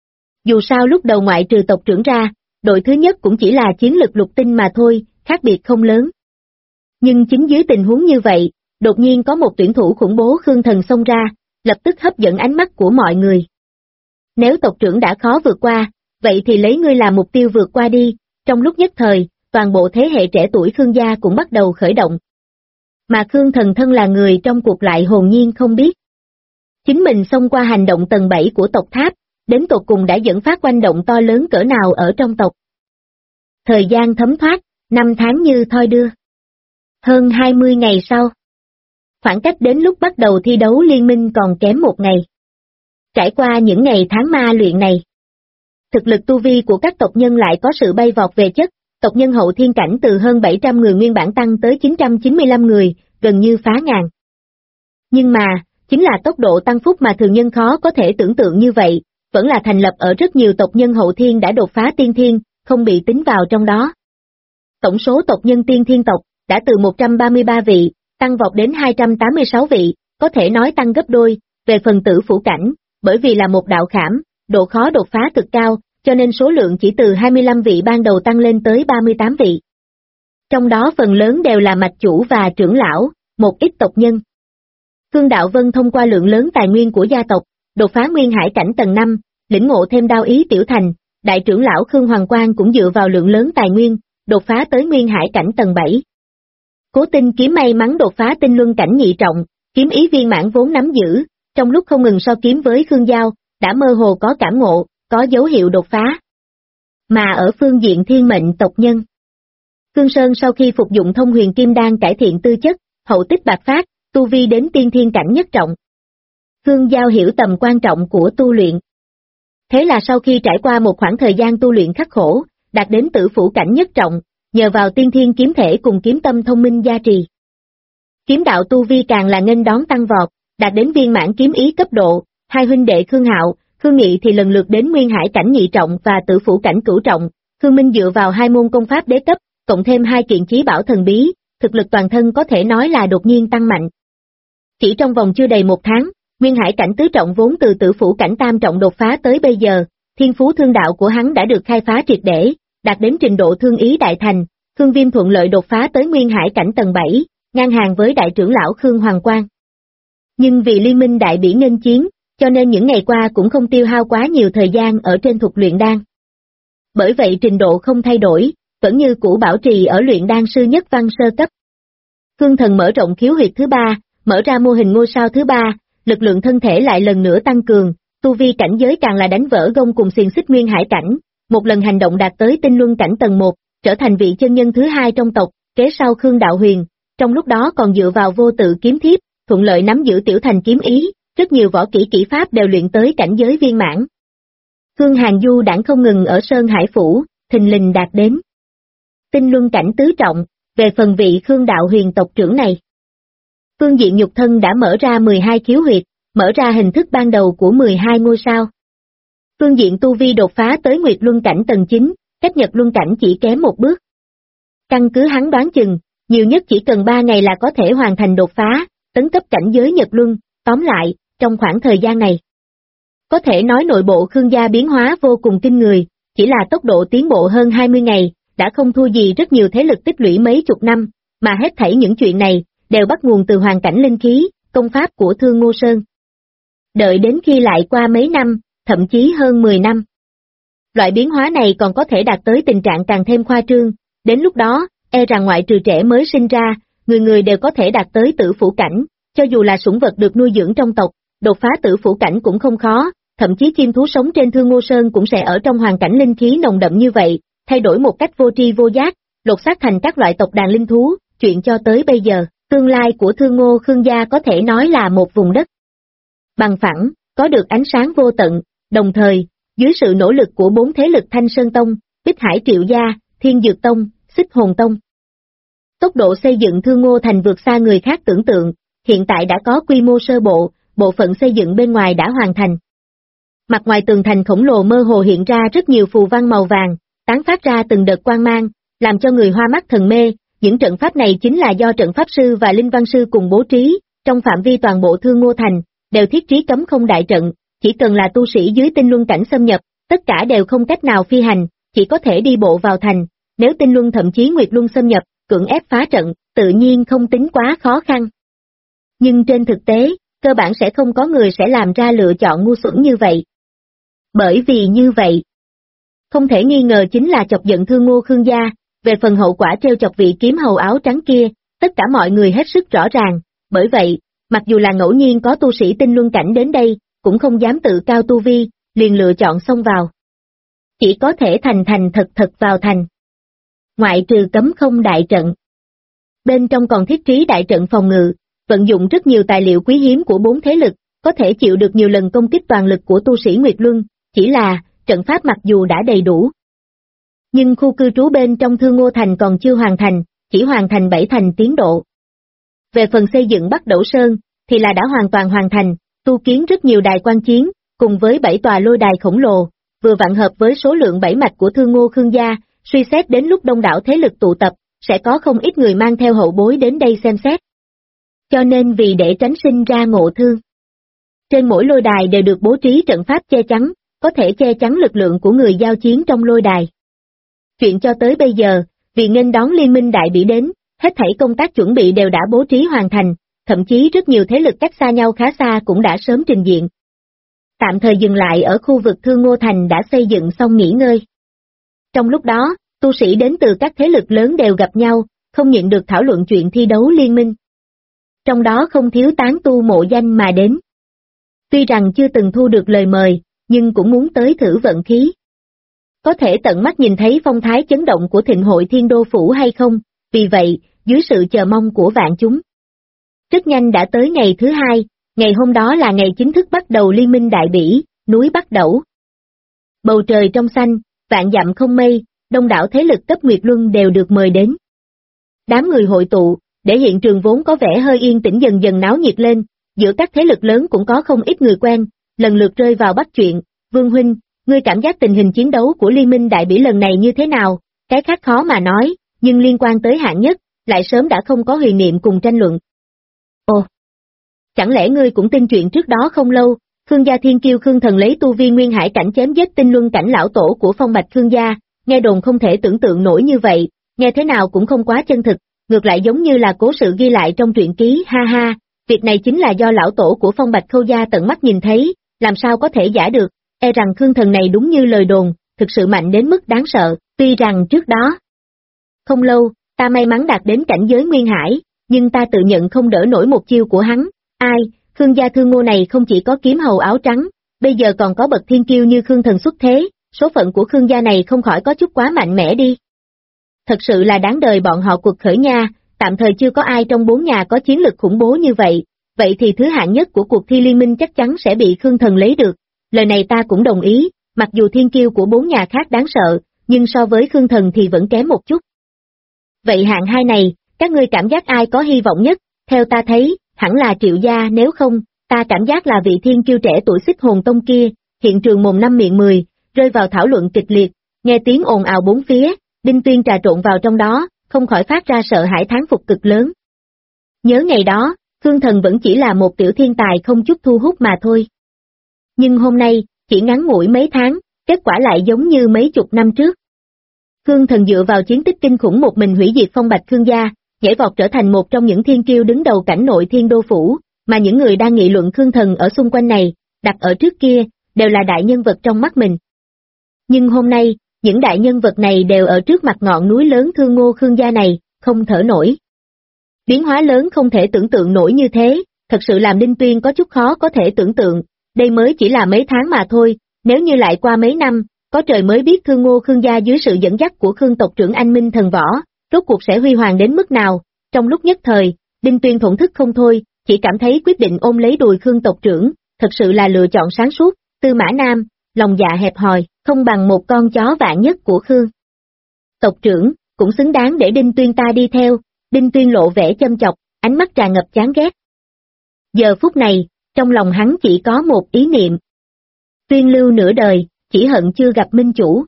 Dù sao lúc đầu ngoại trừ tộc trưởng ra, đội thứ nhất cũng chỉ là chiến lực lục tinh mà thôi, khác biệt không lớn. Nhưng chính dưới tình huống như vậy, đột nhiên có một tuyển thủ khủng bố Khương Thần xông ra, lập tức hấp dẫn ánh mắt của mọi người. Nếu tộc trưởng đã khó vượt qua, vậy thì lấy ngươi làm mục tiêu vượt qua đi, trong lúc nhất thời, toàn bộ thế hệ trẻ tuổi Khương gia cũng bắt đầu khởi động. Mà Khương Thần thân là người trong cuộc lại hồn nhiên không biết. Chính mình xông qua hành động tầng 7 của tộc tháp, đến tột cùng đã dẫn phát oanh động to lớn cỡ nào ở trong tộc. Thời gian thấm thoát, năm tháng như thoi đưa. Hơn 20 ngày sau, khoảng cách đến lúc bắt đầu thi đấu liên minh còn kém một ngày. Trải qua những ngày tháng ma luyện này, thực lực tu vi của các tộc nhân lại có sự bay vọt về chất, tộc nhân hậu thiên cảnh từ hơn 700 người nguyên bản tăng tới 995 người, gần như phá ngàn. Nhưng mà, chính là tốc độ tăng phúc mà thường nhân khó có thể tưởng tượng như vậy, vẫn là thành lập ở rất nhiều tộc nhân hậu thiên đã đột phá tiên thiên, không bị tính vào trong đó. Tổng số tộc nhân tiên thiên tộc đã từ 133 vị, tăng vọt đến 286 vị, có thể nói tăng gấp đôi. Về phần tử phủ cảnh, bởi vì là một đạo khảm, độ khó đột phá cực cao, cho nên số lượng chỉ từ 25 vị ban đầu tăng lên tới 38 vị. Trong đó phần lớn đều là mạch chủ và trưởng lão, một ít tộc nhân. Khương Đạo Vân thông qua lượng lớn tài nguyên của gia tộc, đột phá nguyên hải cảnh tầng 5, lĩnh ngộ thêm đao ý tiểu thành, đại trưởng lão Khương Hoàng Quang cũng dựa vào lượng lớn tài nguyên, đột phá tới nguyên hải cảnh tầng 7. Cố Tinh Kiếm may mắn đột phá tinh luân cảnh nhị trọng, kiếm ý viên mãn vốn nắm giữ, trong lúc không ngừng so kiếm với Khương Giao, đã mơ hồ có cảm ngộ, có dấu hiệu đột phá. Mà ở phương diện thiên mệnh tộc nhân, Khương Sơn sau khi phục dụng thông huyền kim đan cải thiện tư chất, hậu tích bạc phát, tu vi đến tiên thiên cảnh nhất trọng. Khương Giao hiểu tầm quan trọng của tu luyện. Thế là sau khi trải qua một khoảng thời gian tu luyện khắc khổ, đạt đến tử phủ cảnh nhất trọng, nhờ vào tiên thiên kiếm thể cùng kiếm tâm thông minh gia trì. Kiếm đạo tu vi càng là nghênh đón tăng vọt, đạt đến viên mãn kiếm ý cấp độ, hai huynh đệ Khương Hạo, Khương Nghị thì lần lượt đến nguyên hải cảnh nhị trọng và tử phủ cảnh cửu trọng, Khương Minh dựa vào hai môn công pháp đế cấp, cộng thêm hai kiện chí bảo thần bí, thực lực toàn thân có thể nói là đột nhiên tăng mạnh. Chỉ trong vòng chưa đầy một tháng, nguyên hải cảnh tứ trọng vốn từ tử phủ cảnh tam trọng đột phá tới bây giờ, thiên phú thương đạo của hắn đã được khai phá triệt để, đạt đến trình độ thương ý đại thành, Khương Viêm thuận lợi đột phá tới nguyên hải cảnh tầng 7, ngang hàng với đại trưởng lão Khương Hoàng Quang. Nhưng vì liên minh đại bỉ nghênh chiến, cho nên những ngày qua cũng không tiêu hao quá nhiều thời gian ở trên thuật luyện đan. Bởi vậy trình độ không thay đổi, vẫn như cũ bảo trì ở luyện đan sư nhất văn sơ cấp. Khương Thần mở rộng khiếu huyệt thứ 3, mở ra mô hình ngôi sao thứ 3, lực lượng thân thể lại lần nữa tăng cường, tu vi cảnh giới càng là đánh vỡ gông cùng xiềng xích nguyên hải cảnh, một lần hành động đạt tới tinh luân cảnh tầng 1, trở thành vị chân nhân thứ 2 trong tộc, kế sau Khương Đạo Huyền, trong lúc đó còn dựa vào vô tự kiếm thiếp, thuận lợi nắm giữ tiểu thành kiếm ý, rất nhiều võ kỹ kỹ pháp đều luyện tới cảnh giới viên mãn. Khương Hàn Du đãng không ngừng ở Sơn Hải Phủ, thình lình đạt đến tinh luân cảnh tứ trọng, về phần vị Khương Đạo Huyền tộc trưởng này. Phương diện nhục thân đã mở ra 12 khiếu huyệt, mở ra hình thức ban đầu của 12 ngôi sao. Phương diện tu vi đột phá tới Nguyệt Luân cảnh tầng 9, cách Nhật Luân cảnh chỉ kém một bước. Căn cứ hắn đoán chừng, nhiều nhất chỉ cần 3 ngày là có thể hoàn thành đột phá, tấn cấp cảnh giới Nhật Luân, tóm lại, trong khoảng thời gian này. Có thể nói nội bộ Khương gia biến hóa vô cùng kinh người, chỉ là tốc độ tiến bộ hơn 20 ngày, đã không thua gì rất nhiều thế lực tích lũy mấy chục năm, mà hết thảy những chuyện này, đều bắt nguồn từ hoàn cảnh linh khí, công pháp của Thương Ngô Sơn. Đợi đến khi lại qua mấy năm, thậm chí hơn 10 năm. Loại biến hóa này còn có thể đạt tới tình trạng càng thêm khoa trương, đến lúc đó, e rằng ngoại trừ trẻ mới sinh ra, người người đều có thể đạt tới tử phủ cảnh, cho dù là sủng vật được nuôi dưỡng trong tộc, đột phá tử phủ cảnh cũng không khó, thậm chí chim thú sống trên Thương Ngô Sơn cũng sẽ ở trong hoàn cảnh linh khí nồng đậm như vậy, thay đổi một cách vô tri vô giác, lột xác thành các loại tộc đàn linh thú, chuyện cho tới bây giờ, tương lai của Thương Ngô Khương gia có thể nói là một vùng đất bằng phẳng, có được ánh sáng vô tận, đồng thời, dưới sự nỗ lực của 4 thế lực Thanh Sơn Tông, Bích Hải Triệu Gia, Thiên Dược Tông, Xích Hồn Tông. Tốc độ xây dựng Thương Ngô Thành vượt xa người khác tưởng tượng, hiện tại đã có quy mô sơ bộ, bộ phận xây dựng bên ngoài đã hoàn thành. Mặt ngoài tường thành khổng lồ mơ hồ hiện ra rất nhiều phù văn màu vàng, tán phát ra từng đợt quang mang, làm cho người hoa mắt thần mê, những trận pháp này chính là do trận pháp sư và linh văn sư cùng bố trí, trong phạm vi toàn bộ Thương Ngô Thành, đều thiết trí cấm không đại trận, chỉ cần là tu sĩ dưới tinh luân cảnh xâm nhập, tất cả đều không cách nào phi hành, chỉ có thể đi bộ vào thành, nếu tinh luân thậm chí nguyệt luân xâm nhập, cưỡng ép phá trận, tự nhiên không tính quá khó khăn. Nhưng trên thực tế, cơ bản sẽ không có người sẽ làm ra lựa chọn ngu xuẩn như vậy. Bởi vì như vậy, không thể nghi ngờ chính là chọc giận Thương Ngô Khương gia, về phần hậu quả trêu chọc vị kiếm hầu áo trắng kia, tất cả mọi người hết sức rõ ràng, bởi vậy, mặc dù là ngẫu nhiên có tu sĩ tinh luân cảnh đến đây, cũng không dám tự cao tu vi, liền lựa chọn xông vào. Chỉ có thể thành thật vào thành. Ngoại trừ cấm không đại trận. Bên trong còn thiết trí đại trận phòng ngự, vận dụng rất nhiều tài liệu quý hiếm của 4 thế lực, có thể chịu được nhiều lần công kích toàn lực của tu sĩ Nguyệt Luân, chỉ là, trận pháp mặc dù đã đầy đủ. Nhưng khu cư trú bên trong Thương Ngô Thành còn chưa hoàn thành, chỉ hoàn thành 7 thành tiến độ. Về phần xây dựng Bắc Đẩu Sơn, thì là đã hoàn toàn hoàn thành, tu kiến rất nhiều đài quan chiến, cùng với 7 tòa lôi đài khổng lồ, vừa vặn hợp với số lượng 7 mạch của Thương Ngô Khương gia, suy xét đến lúc đông đảo thế lực tụ tập, sẽ có không ít người mang theo hậu bối đến đây xem xét. Cho nên vì để tránh sinh ra ngộ thương, trên mỗi lôi đài đều được bố trí trận pháp che chắn, có thể che chắn lực lượng của người giao chiến trong lôi đài. Chuyện cho tới bây giờ, vì nghênh đón liên minh đại bỉ đến, hết thảy công tác chuẩn bị đều đã bố trí hoàn thành, thậm chí rất nhiều thế lực cách xa nhau khá xa cũng đã sớm trình diện. Tạm thời dừng lại ở khu vực Thương Ngô Thành đã xây dựng xong nghỉ ngơi. Trong lúc đó, tu sĩ đến từ các thế lực lớn đều gặp nhau, không nhịn được thảo luận chuyện thi đấu liên minh. Trong đó không thiếu tán tu mộ danh mà đến. Tuy rằng chưa từng thu được lời mời, nhưng cũng muốn tới thử vận khí. Có thể tận mắt nhìn thấy phong thái chấn động của thịnh hội Thiên Đô Phủ hay không, vì vậy, dưới sự chờ mong của vạn chúng. Rất nhanh đã tới ngày thứ 2, ngày hôm đó là ngày chính thức bắt đầu liên minh đại bỉ, núi Bắc Đẩu. Bầu trời trong xanh, vạn dặm không mây, đông đảo thế lực cấp Nguyệt Luân đều được mời đến. Đám người hội tụ, để hiện trường vốn có vẻ hơi yên tĩnh dần dần náo nhiệt lên, giữa các thế lực lớn cũng có không ít người quen, lần lượt rơi vào bắt chuyện. Vương huynh, ngươi cảm giác tình hình chiến đấu của liên minh đại bỉ lần này như thế nào? Cái khác khó mà nói, nhưng liên quan tới hạng nhất, lại sớm đã không có huyền niệm cùng tranh luận. Ồ! Chẳng lẽ ngươi cũng tin chuyện trước đó không lâu, Khương gia thiên kiêu Khương Thần lấy tu vi nguyên hải cảnh chém giết tinh luân cảnh lão tổ của phong bạch Khương gia, nghe đồn không thể tưởng tượng nổi như vậy, nghe thế nào cũng không quá chân thực, ngược lại giống như là cố sự ghi lại trong truyện ký, ha ha, việc này chính là do lão tổ của phong bạch Khâu gia tận mắt nhìn thấy, làm sao có thể giả được, e rằng Khương Thần này đúng như lời đồn, thực sự mạnh đến mức đáng sợ, tuy rằng trước đó không lâu, ta may mắn đạt đến cảnh giới nguyên hải, nhưng ta tự nhận không đỡ nổi một chiêu của hắn, ai, Khương gia Thương Ngô này không chỉ có kiếm hầu áo trắng, bây giờ còn có bậc thiên kiêu như Khương Thần xuất thế, số phận của Khương gia này không khỏi có chút quá mạnh mẽ đi. Thật sự là đáng đời bọn họ cuộc khởi nha, tạm thời chưa có ai trong 4 nhà có chiến lực khủng bố như vậy, vậy thì thứ hạng nhất của cuộc thi liên minh chắc chắn sẽ bị Khương Thần lấy được, lời này ta cũng đồng ý, mặc dù thiên kiêu của 4 nhà khác đáng sợ, nhưng so với Khương Thần thì vẫn kém một chút. Vậy hạng 2 này, các ngươi cảm giác ai có hy vọng nhất? Theo ta thấy, hẳn là Triệu gia, nếu không, ta cảm giác là vị thiên kiêu trẻ tuổi Xích Hồn Tông kia. Hiện trường mồm năm miệng 10, rơi vào thảo luận kịch liệt, nghe tiếng ồn ào bốn phía, Đinh Tuyên trà trộn vào trong đó, không khỏi phát ra sợ hãi thán phục cực lớn. Nhớ ngày đó, Khương Thần vẫn chỉ là một tiểu thiên tài không chút thu hút mà thôi. Nhưng hôm nay, chỉ ngắn ngủi mấy tháng, kết quả lại giống như mấy chục năm trước. Khương Thần dựa vào chiến tích kinh khủng một mình hủy diệt phong bạch Khương gia, nhảy vọt trở thành một trong những thiên kiêu đứng đầu cảnh nội Thiên Đô Phủ, mà những người đang nghị luận Khương Thần ở xung quanh này, đặt ở trước kia, đều là đại nhân vật trong mắt mình. Nhưng hôm nay, những đại nhân vật này đều ở trước mặt ngọn núi lớn Thương Ngô Khương gia này, không thở nổi. Biến hóa lớn không thể tưởng tượng nổi như thế, thật sự làm Đinh Tuyên có chút khó có thể tưởng tượng, đây mới chỉ là mấy tháng mà thôi, nếu như lại qua mấy năm, có trời mới biết Thương Ngô Khương gia dưới sự dẫn dắt của Khương tộc trưởng Anh Minh Thần Võ, rốt cuộc sẽ huy hoàng đến mức nào. Trong lúc nhất thời, Đinh Tuyên thổn thức không thôi, chỉ cảm thấy quyết định ôm lấy đùi Khương tộc trưởng, thật sự là lựa chọn sáng suốt. Tư Mã Nam, lòng dạ hẹp hòi, không bằng một con chó vạn nhất của Khương tộc trưởng, cũng xứng đáng để Đinh Tuyên ta đi theo. Đinh Tuyên lộ vẻ châm chọc, ánh mắt tràn ngập chán ghét. Giờ phút này, trong lòng hắn chỉ có một ý niệm. Tuyên lưu nửa đời, chỉ hận chưa gặp minh chủ.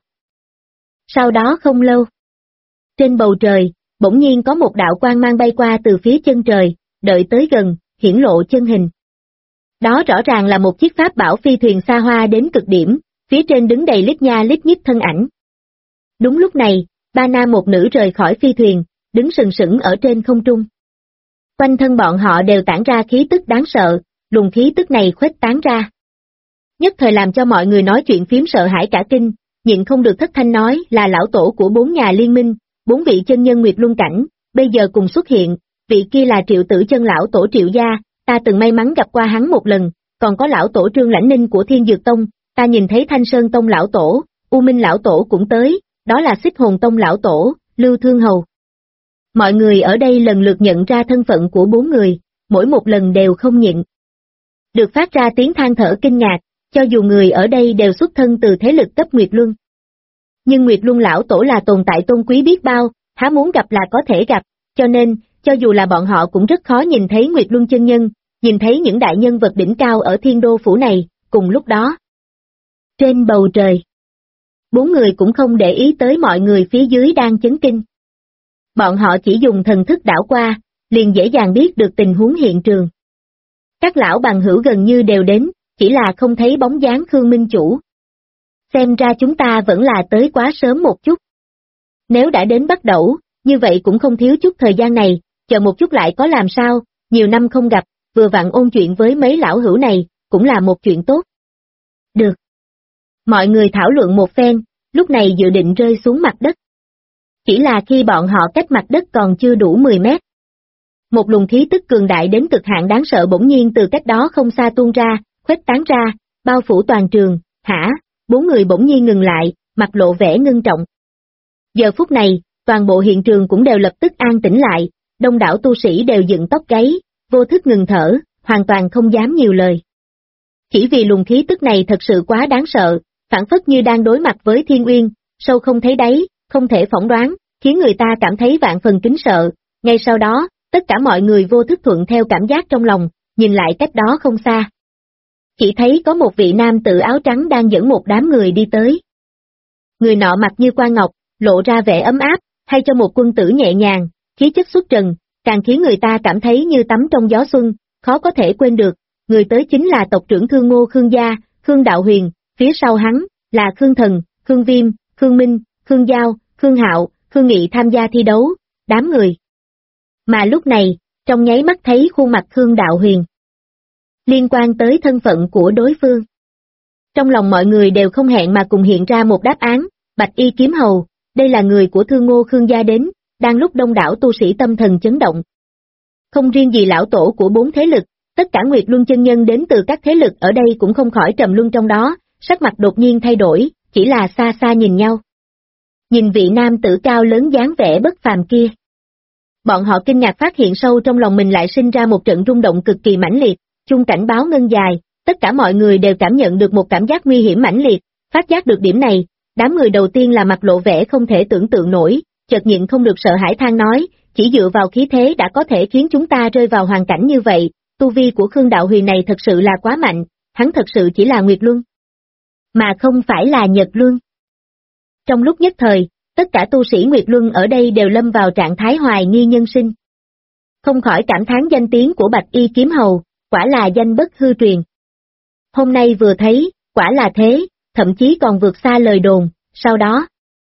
Sau đó không lâu, trên bầu trời, bỗng nhiên có một đạo quang mang bay qua từ phía chân trời, đợi tới gần, hiển lộ chân hình. Đó rõ ràng là một chiếc pháp bảo phi thuyền xa hoa đến cực điểm, phía trên đứng đầy lít nha lít nhít thân ảnh. Đúng lúc này, ba nam một nữ rời khỏi phi thuyền, đứng sừng sững ở trên không trung. Quanh thân bọn họ đều tản ra khí tức đáng sợ, luồng khí tức này khuếch tán ra. Nhất thời làm cho mọi người nói chuyện phiếm sợ hãi cả kinh, nhịn không được thất thanh nói là lão tổ của 4 nhà liên minh, 4 vị chân nhân Nguyệt Luân cảnh, bây giờ cùng xuất hiện, vị kia là Triệu Tử Chân lão tổ Triệu gia, ta từng may mắn gặp qua hắn một lần, còn có lão tổ Trương Lãnh Ninh của Thiên Dược Tông, ta nhìn thấy Thanh Sơn Tông lão tổ, U Minh lão tổ cũng tới, đó là Xích Hồn Tông lão tổ, Lưu Thương Hầu. Mọi người ở đây lần lượt nhận ra thân phận của 4 người, mỗi một lần đều không nhịn được phát ra tiếng than thở kinh ngạc, cho dù người ở đây đều xuất thân từ thế lực cấp Nguyệt Luân. Nhưng Nguyệt Luân lão tổ là tồn tại tôn quý biết bao, há muốn gặp là có thể gặp, cho nên, cho dù là bọn họ cũng rất khó nhìn thấy Nguyệt Luân chân nhân, nhìn thấy những đại nhân vật đỉnh cao ở Thiên Đô phủ này, cùng lúc đó. Trên bầu trời, 4 người cũng không để ý tới mọi người phía dưới đang chấn kinh. Bọn họ chỉ dùng thần thức đảo qua, liền dễ dàng biết được tình huống hiện trường. Các lão bằng hữu gần như đều đến, chỉ là không thấy bóng dáng Khương Minh Chủ. Xem ra chúng ta vẫn là tới quá sớm một chút. Nếu đã đến bắt đầu, như vậy cũng không thiếu chút thời gian này, chờ một chút lại có làm sao, nhiều năm không gặp, vừa vặn ôn chuyện với mấy lão hữu này, cũng là một chuyện tốt. Được. Mọi người thảo luận một phen, lúc này dự định rơi xuống mặt đất. Chỉ là khi bọn họ cách mặt đất còn chưa đủ 10 mét. Một luồng khí tức cường đại đến cực hạn đáng sợ bỗng nhiên từ cách đó không xa tuôn ra, khuếch tán ra, bao phủ toàn trường, hả? 4 người bỗng nhiên ngừng lại, mặt lộ vẻ ngưng trọng. Giờ phút này, toàn bộ hiện trường cũng đều lập tức an tĩnh lại, đông đảo tu sĩ đều dựng tóc gáy, vô thức ngừng thở, hoàn toàn không dám nhiều lời. Chỉ vì luồng khí tức này thật sự quá đáng sợ, phản phất như đang đối mặt với thiên uyên, sâu không thấy đáy, không thể phỏng đoán, khiến người ta cảm thấy vạn phần kính sợ. Ngay sau đó, tất cả mọi người vô thức thuận theo cảm giác trong lòng, nhìn lại cách đó không xa. Chỉ thấy có một vị nam tử áo trắng đang dẫn một đám người đi tới. Người nọ mặt như quan ngọc, lộ ra vẻ ấm áp, hay cho một quân tử nhẹ nhàng, khí chất xuất trần, càng khiến người ta cảm thấy như tắm trong gió xuân, khó có thể quên được. Người tới chính là tộc trưởng Khương Ngô Khương gia, Khương Đạo Huyền, phía sau hắn là Khương Thần, Khương Viêm, Khương Minh, Khương Giao, Khương Hạo, Khương Nghị tham gia thi đấu, đám người. Mà lúc này, trong nháy mắt thấy khuôn mặt Khương Đạo Huyền liên quan tới thân phận của đối phương. Trong lòng mọi người đều không hẹn mà cùng hiện ra một đáp án, Bạch Y Kiếm Hầu, đây là người của Thương Ngô Khương gia đến, đang lúc đông đảo tu sĩ tâm thần chấn động. Không riêng gì lão tổ của 4 thế lực, tất cả Nguyệt Luân chân nhân đến từ các thế lực ở đây cũng không khỏi trầm luân trong đó, sắc mặt đột nhiên thay đổi, chỉ là xa xa nhìn nhau. Nhìn vị nam tử cao lớn dáng vẻ bất phàm kia. Bọn họ kinh ngạc phát hiện sâu trong lòng mình lại sinh ra một trận rung động cực kỳ mãnh liệt, chung cảnh báo ngân dài, tất cả mọi người đều cảm nhận được một cảm giác nguy hiểm mãnh liệt, phát giác được điểm này, đám người đầu tiên là mặt lộ vẻ không thể tưởng tượng nổi, chợt nhịn không được sợ hãi than nói, chỉ dựa vào khí thế đã có thể khiến chúng ta rơi vào hoàn cảnh như vậy, tu vi của Khương Đạo Huyền này thật sự là quá mạnh, hắn thật sự chỉ là Nguyệt Luân, mà không phải là Nhật Luân. Trong lúc nhất thời, tất cả tu sĩ Nguyệt Luân ở đây đều lâm vào trạng thái hoài nghi nhân sinh. Không khỏi cảm thán danh tiếng của Bạch Y Kiếm Hầu, quả là danh bất hư truyền. Hôm nay vừa thấy, quả là thế, thậm chí còn vượt xa lời đồn, sau đó.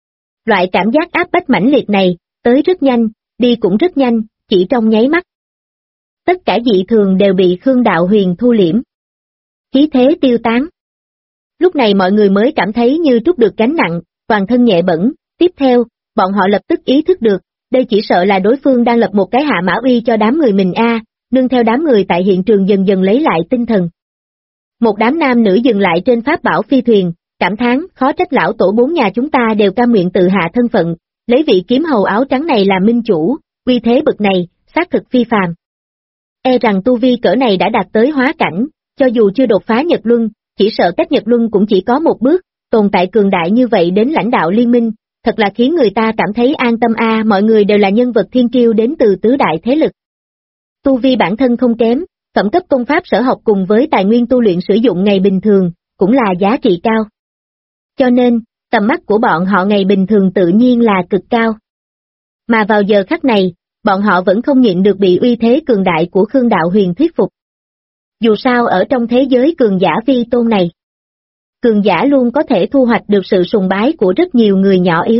Loại cảm giác áp bách mãnh liệt này, tới rất nhanh, đi cũng rất nhanh, chỉ trong nháy mắt. Tất cả dị thường đều bị Khương Đạo Huyền thu liễm. Khí thế tiêu tán. Lúc này mọi người mới cảm thấy như trút được gánh nặng, toàn thân nhẹ bẫng, tiếp theo, bọn họ lập tức ý thức được, đây chỉ sợ là đối phương đang lập một cái hạ mã uy cho đám người mình nương theo đám người tại hiện trường dần dần lấy lại tinh thần. Một đám nam nữ dừng lại trên pháp bảo phi thuyền, cảm thán, khó trách lão tổ 4 nhà chúng ta đều cam nguyện tự hạ thân phận, lấy vị kiếm hầu áo trắng này làm minh chủ, uy thế bực này, xác thực phi phàm. E rằng tu vi cỡ này đã đạt tới hóa cảnh, cho dù chưa đột phá Nhật Luân, chỉ sợ cách Nhật Luân cũng chỉ có một bước, tồn tại cường đại như vậy đến lãnh đạo liên minh, thật là khiến người ta cảm thấy an tâm mọi người đều là nhân vật thiên kiêu đến từ tứ đại thế lực. Tu vi bản thân không kém, phẩm cấp công pháp sở học cùng với tài nguyên tu luyện sử dụng ngày bình thường, cũng là giá trị cao. Cho nên, tầm mắt của bọn họ ngày bình thường tự nhiên là cực cao. Mà vào giờ khắc này, bọn họ vẫn không nhịn được bị uy thế cường đại của Khương Đạo Huyền thuyết phục. Dù sao ở trong thế giới cường giả vi tôn này, cường giả luôn có thể thu hoạch được sự sùng bái của rất nhiều người nhỏ yếu.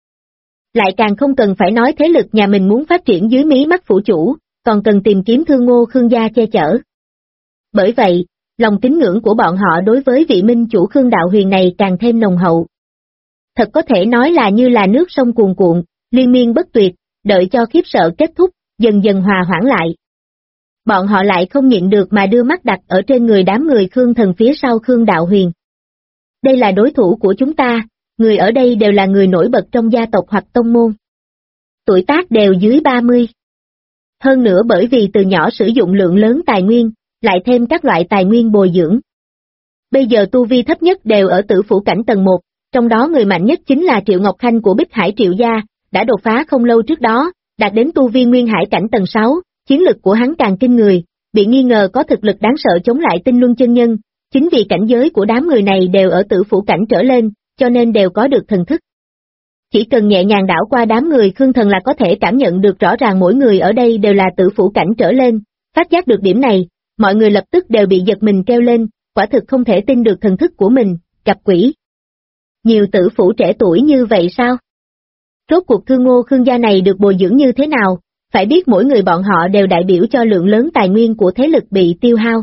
Lại càng không cần phải nói thế lực nhà mình muốn phát triển dưới mí mắt phủ chủ, còn cần tìm kiếm Thương Ngô Khương gia che chở. Bởi vậy, lòng tín ngưỡng của bọn họ đối với vị minh chủ Khương Đạo Huyền này càng thêm nồng hậu. Thật có thể nói là như là nước sông cuồn cuộn, liên miên bất tuyệt, đợi cho khiếp sợ kết thúc, dần dần hòa hoãn lại. Bọn họ lại không nhịn được mà đưa mắt đặt ở trên người đám người Khương Thần phía sau Khương Đạo Huyền. Đây là đối thủ của chúng ta, người ở đây đều là người nổi bật trong gia tộc hoặc tông môn. Tuổi tác đều dưới 30. Hơn nữa bởi vì từ nhỏ sử dụng lượng lớn tài nguyên, lại thêm các loại tài nguyên bồi dưỡng. Bây giờ tu vi thấp nhất đều ở Tử Phủ cảnh tầng 1, trong đó người mạnh nhất chính là Triệu Ngọc Khanh của Bích Hải Triệu gia, đã đột phá không lâu trước đó, đạt đến tu vi Nguyên Hải cảnh tầng 6, chiến lực của hắn càng kinh người, bị nghi ngờ có thực lực đáng sợ chống lại Tinh Luân chân nhân, chính vì cảnh giới của đám người này đều ở Tử Phủ cảnh trở lên, cho nên đều có được thần thức. Chỉ cần nhẹ nhàng đảo qua đám người Khương Thần là có thể cảm nhận được rõ ràng mỗi người ở đây đều là Tử Phủ cảnh trở lên, phát giác được điểm này, mọi người lập tức đều bị giật mình kêu lên, quả thực không thể tin được thần thức của mình, gặp quỷ. Nhiều tử phủ trẻ tuổi như vậy sao? Rốt cuộc Thương Ngô Khương gia này được bồi dưỡng như thế nào, phải biết mỗi người bọn họ đều đại biểu cho lượng lớn tài nguyên của thế lực bị tiêu hao.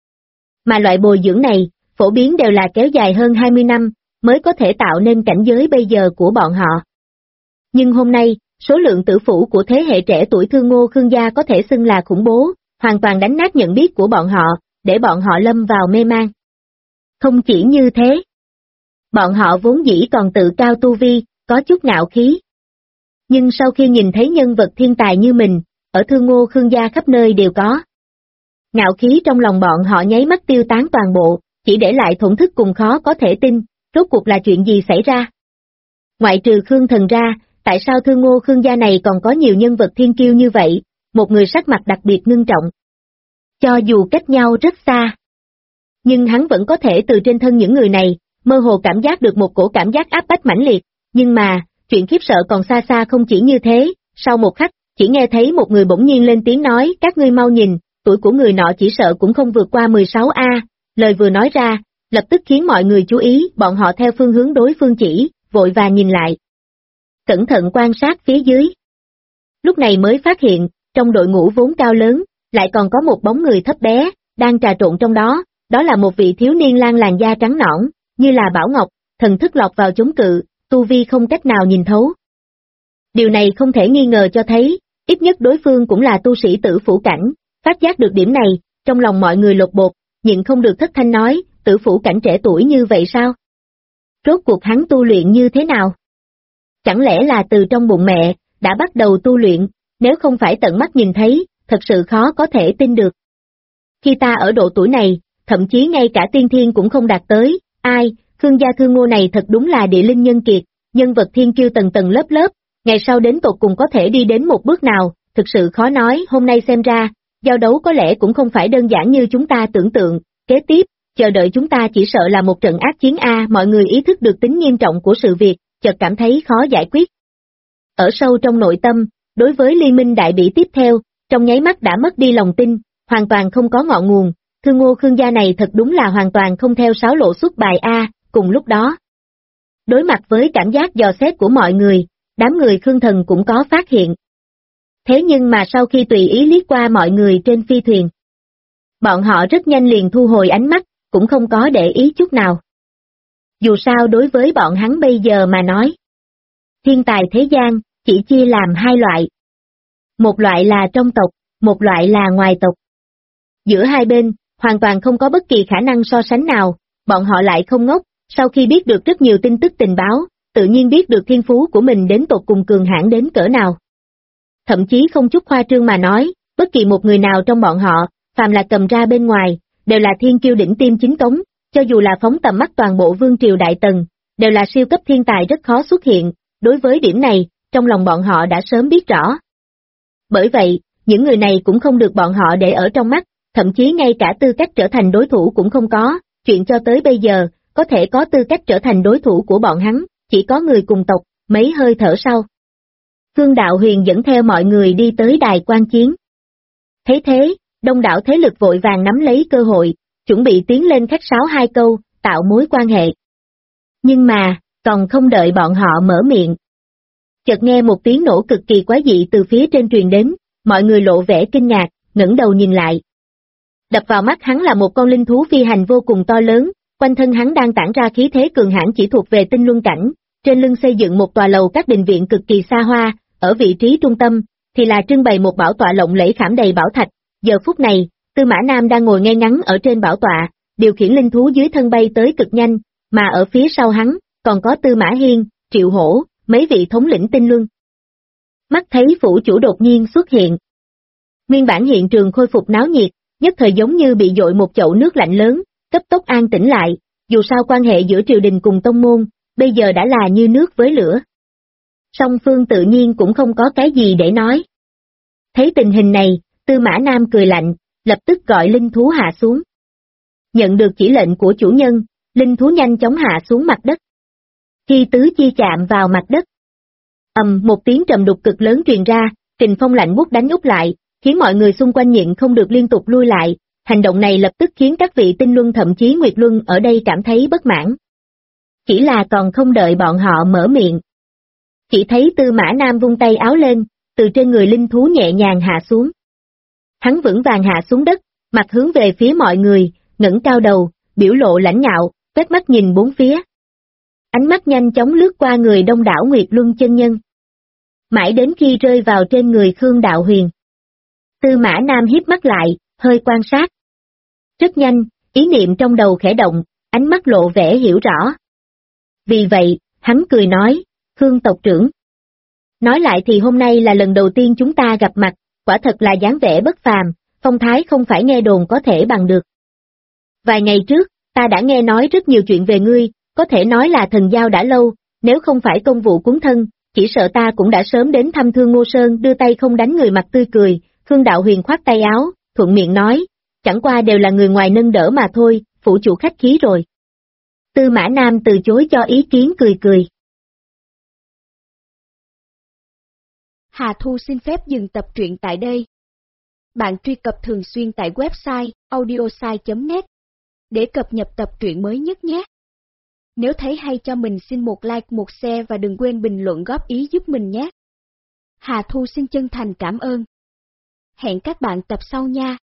Mà loại bồi dưỡng này, phổ biến đều là kéo dài hơn 20 năm, mới có thể tạo nên cảnh giới bây giờ của bọn họ. Nhưng hôm nay, số lượng tử phủ của thế hệ trẻ tuổi Thương Ngô Khương gia có thể xưng là khủng bố, hoàn toàn đánh nát nhận biết của bọn họ, để bọn họ lâm vào mê man. Không chỉ như thế, bọn họ vốn dĩ còn tự cao tu vi, có chút ngạo khí. Nhưng sau khi nhìn thấy nhân vật thiên tài như mình, ở Thương Ngô Khương gia khắp nơi đều có. Ngạo khí trong lòng bọn họ nháy mắt tiêu tán toàn bộ, chỉ để lại thổn thức cùng khó có thể tin, rốt cuộc là chuyện gì xảy ra. Ngoại trừ Khương Thần ra, tại sao Thương Ngô Khương gia này còn có nhiều nhân vật thiên kiêu như vậy, một người sắc mặt đặc biệt ngưng trọng. Cho dù cách nhau rất xa, nhưng hắn vẫn có thể từ trên thân những người này, mơ hồ cảm giác được một cổ cảm giác áp bách mãnh liệt, nhưng mà, chuyện khiếp sợ còn xa xa không chỉ như thế, sau một khắc, chỉ nghe thấy một người bỗng nhiên lên tiếng nói, các ngươi mau nhìn, tuổi của người nọ chỉ sợ cũng không vượt qua 16A, lời vừa nói ra, lập tức khiến mọi người chú ý, bọn họ theo phương hướng đối phương chỉ, vội vàng nhìn lại. Cẩn thận quan sát phía dưới. Lúc này mới phát hiện, trong đội ngũ vốn cao lớn, lại còn có một bóng người thấp bé, đang trà trộn trong đó, đó là một vị thiếu niên lang làn da trắng nõn, như là bảo ngọc, thần thức lọt vào chống cự, tu vi không cách nào nhìn thấu. Điều này không thể nghi ngờ cho thấy, ít nhất đối phương cũng là tu sĩ Tử Phủ cảnh, phát giác được điểm này, trong lòng mọi người lột bột, nhịn không được thất thanh nói, Tử Phủ cảnh trẻ tuổi như vậy sao? Rốt cuộc hắn tu luyện như thế nào? Chẳng lẽ là từ trong bụng mẹ, đã bắt đầu tu luyện, nếu không phải tận mắt nhìn thấy, thật sự khó có thể tin được. Khi ta ở độ tuổi này, thậm chí ngay cả tiên thiên cũng không đạt tới, ai, Khương gia Thương Ngô này thật đúng là địa linh nhân kiệt, nhân vật thiên kiêu tầng tầng lớp lớp, ngày sau đến tột cùng có thể đi đến một bước nào, thực sự khó nói, hôm nay xem ra, giao đấu có lẽ cũng không phải đơn giản như chúng ta tưởng tượng, kế tiếp, chờ đợi chúng ta chỉ sợ là một trận ác chiến A, mọi người ý thức được tính nghiêm trọng của sự việc, chợt cảm thấy khó giải quyết. Ở sâu trong nội tâm, đối với liên minh đại bỉ tiếp theo, trong nháy mắt đã mất đi lòng tin, hoàn toàn không có ngọn nguồn, Thương Ngô Khương gia này thật đúng là hoàn toàn không theo sáo lộ xuất bài A, cùng lúc đó. Đối mặt với cảm giác dò xét của mọi người, đám người Khương Thần cũng có phát hiện. Thế nhưng mà sau khi tùy ý liếc qua mọi người trên phi thuyền, bọn họ rất nhanh liền thu hồi ánh mắt, cũng không có để ý chút nào. Dù sao đối với bọn hắn bây giờ mà nói, thiên tài thế gian, chỉ chia làm hai loại. Một loại là trong tộc, một loại là ngoài tộc. Giữa hai bên, hoàn toàn không có bất kỳ khả năng so sánh nào, bọn họ lại không ngốc, sau khi biết được rất nhiều tin tức tình báo, tự nhiên biết được thiên phú của mình đến tột cùng cường hãn đến cỡ nào. Thậm chí không chút khoa trương mà nói, bất kỳ một người nào trong bọn họ, phàm là cầm ra bên ngoài, đều là thiên kiêu đỉnh tiêm chính cống, cho dù là phóng tầm mắt toàn bộ vương triều đại tần, đều là siêu cấp thiên tài rất khó xuất hiện, đối với điểm này, trong lòng bọn họ đã sớm biết rõ. Bởi vậy, những người này cũng không được bọn họ để ở trong mắt, thậm chí ngay cả tư cách trở thành đối thủ cũng không có, chuyện cho tới bây giờ, có thể có tư cách trở thành đối thủ của bọn hắn, chỉ có người cùng tộc, mấy hơi thở sau. Khương Đạo Huyền dẫn theo mọi người đi tới đài quan chiến. Thấy thế, đông đảo thế lực vội vàng nắm lấy cơ hội, chuẩn bị tiến lên khách sáo hai câu, tạo mối quan hệ. Nhưng mà, còn không đợi bọn họ mở miệng. Chợt nghe một tiếng nổ cực kỳ quái dị từ phía trên truyền đến, mọi người lộ vẻ kinh ngạc, ngẩng đầu nhìn lại. Đập vào mắt hắn là một con linh thú phi hành vô cùng to lớn, quanh thân hắn đang tản ra khí thế cường hãn chỉ thuộc về tinh luân cảnh, trên lưng xây dựng một tòa lầu các đình viện cực kỳ xa hoa, ở vị trí trung tâm, thì là trưng bày một bảo tọa lộng lẫy khảm đầy bảo thạch. Giờ phút này, Tư Mã Nam đang ngồi ngay ngắn ở trên bảo tọa, điều khiển linh thú dưới thân bay tới cực nhanh, mà ở phía sau hắn, còn có Tư Mã Hiên, Triệu Hổ, mấy vị thống lĩnh tinh luân. Mắt thấy phủ chủ đột nhiên xuất hiện. Nguyên bản hiện trường khôi phục náo nhiệt, nhất thời giống như bị dội một chậu nước lạnh lớn, cấp tốc an tĩnh lại, dù sao quan hệ giữa triều đình cùng tông môn, bây giờ đã là như nước với lửa. Song phương tự nhiên cũng không có cái gì để nói. Thấy tình hình này, Tư Mã Nam cười lạnh, lập tức gọi linh thú hạ xuống. Nhận được chỉ lệnh của chủ nhân, linh thú nhanh chóng hạ xuống mặt đất. Khi tứ chi chạm vào mặt đất, một tiếng trầm đục cực lớn truyền ra, kình phong lạnh buốt đánh úp lại, khiến mọi người xung quanh nhịn không được liên tục lui lại. Hành động này lập tức khiến các vị tinh luân thậm chí nguyệt luân ở đây cảm thấy bất mãn. Chỉ là còn không đợi bọn họ mở miệng. Chỉ thấy Tư Mã Nam vung tay áo lên, từ trên người linh thú nhẹ nhàng hạ xuống. Hắn vững vàng hạ xuống đất, mặt hướng về phía mọi người, ngẩng cao đầu, biểu lộ lãnh ngạo, quét mắt nhìn bốn phía. Ánh mắt nhanh chóng lướt qua người đông đảo Nguyệt Luân chân nhân. Mãi đến khi rơi vào trên người Khương Đạo Huyền. Tư Mã Nam híp mắt lại, hơi quan sát. Rất nhanh, ý niệm trong đầu khẽ động, ánh mắt lộ vẻ hiểu rõ. Vì vậy, hắn cười nói, Khương tộc trưởng. Nói lại thì hôm nay là lần đầu tiên chúng ta gặp mặt, quả thật là dáng vẻ bất phàm, phong thái không phải nghe đồn có thể bằng được. Vài ngày trước, ta đã nghe nói rất nhiều chuyện về ngươi, có thể nói là thần giao đã lâu, nếu không phải công vụ cuốn thân, chỉ sợ ta cũng đã sớm đến thăm Thương Ngô Sơn đưa tay không đánh người mặt tươi cười. Khương Đạo Huyền khoát tay áo, thuận miệng nói, chẳng qua đều là người ngoài nâng đỡ mà thôi, phủ chủ khách khí rồi. Tư Mã Nam từ chối cho ý kiến cười cười. Hà Thu xin phép dừng tập truyện tại đây. Bạn truy cập thường xuyên tại website audiosai.net để cập nhật tập truyện mới nhất nhé. Nếu thấy hay cho mình xin một like, một share và đừng quên bình luận góp ý giúp mình nhé. Hà Thu xin chân thành cảm ơn. Hẹn các bạn tập sau nha.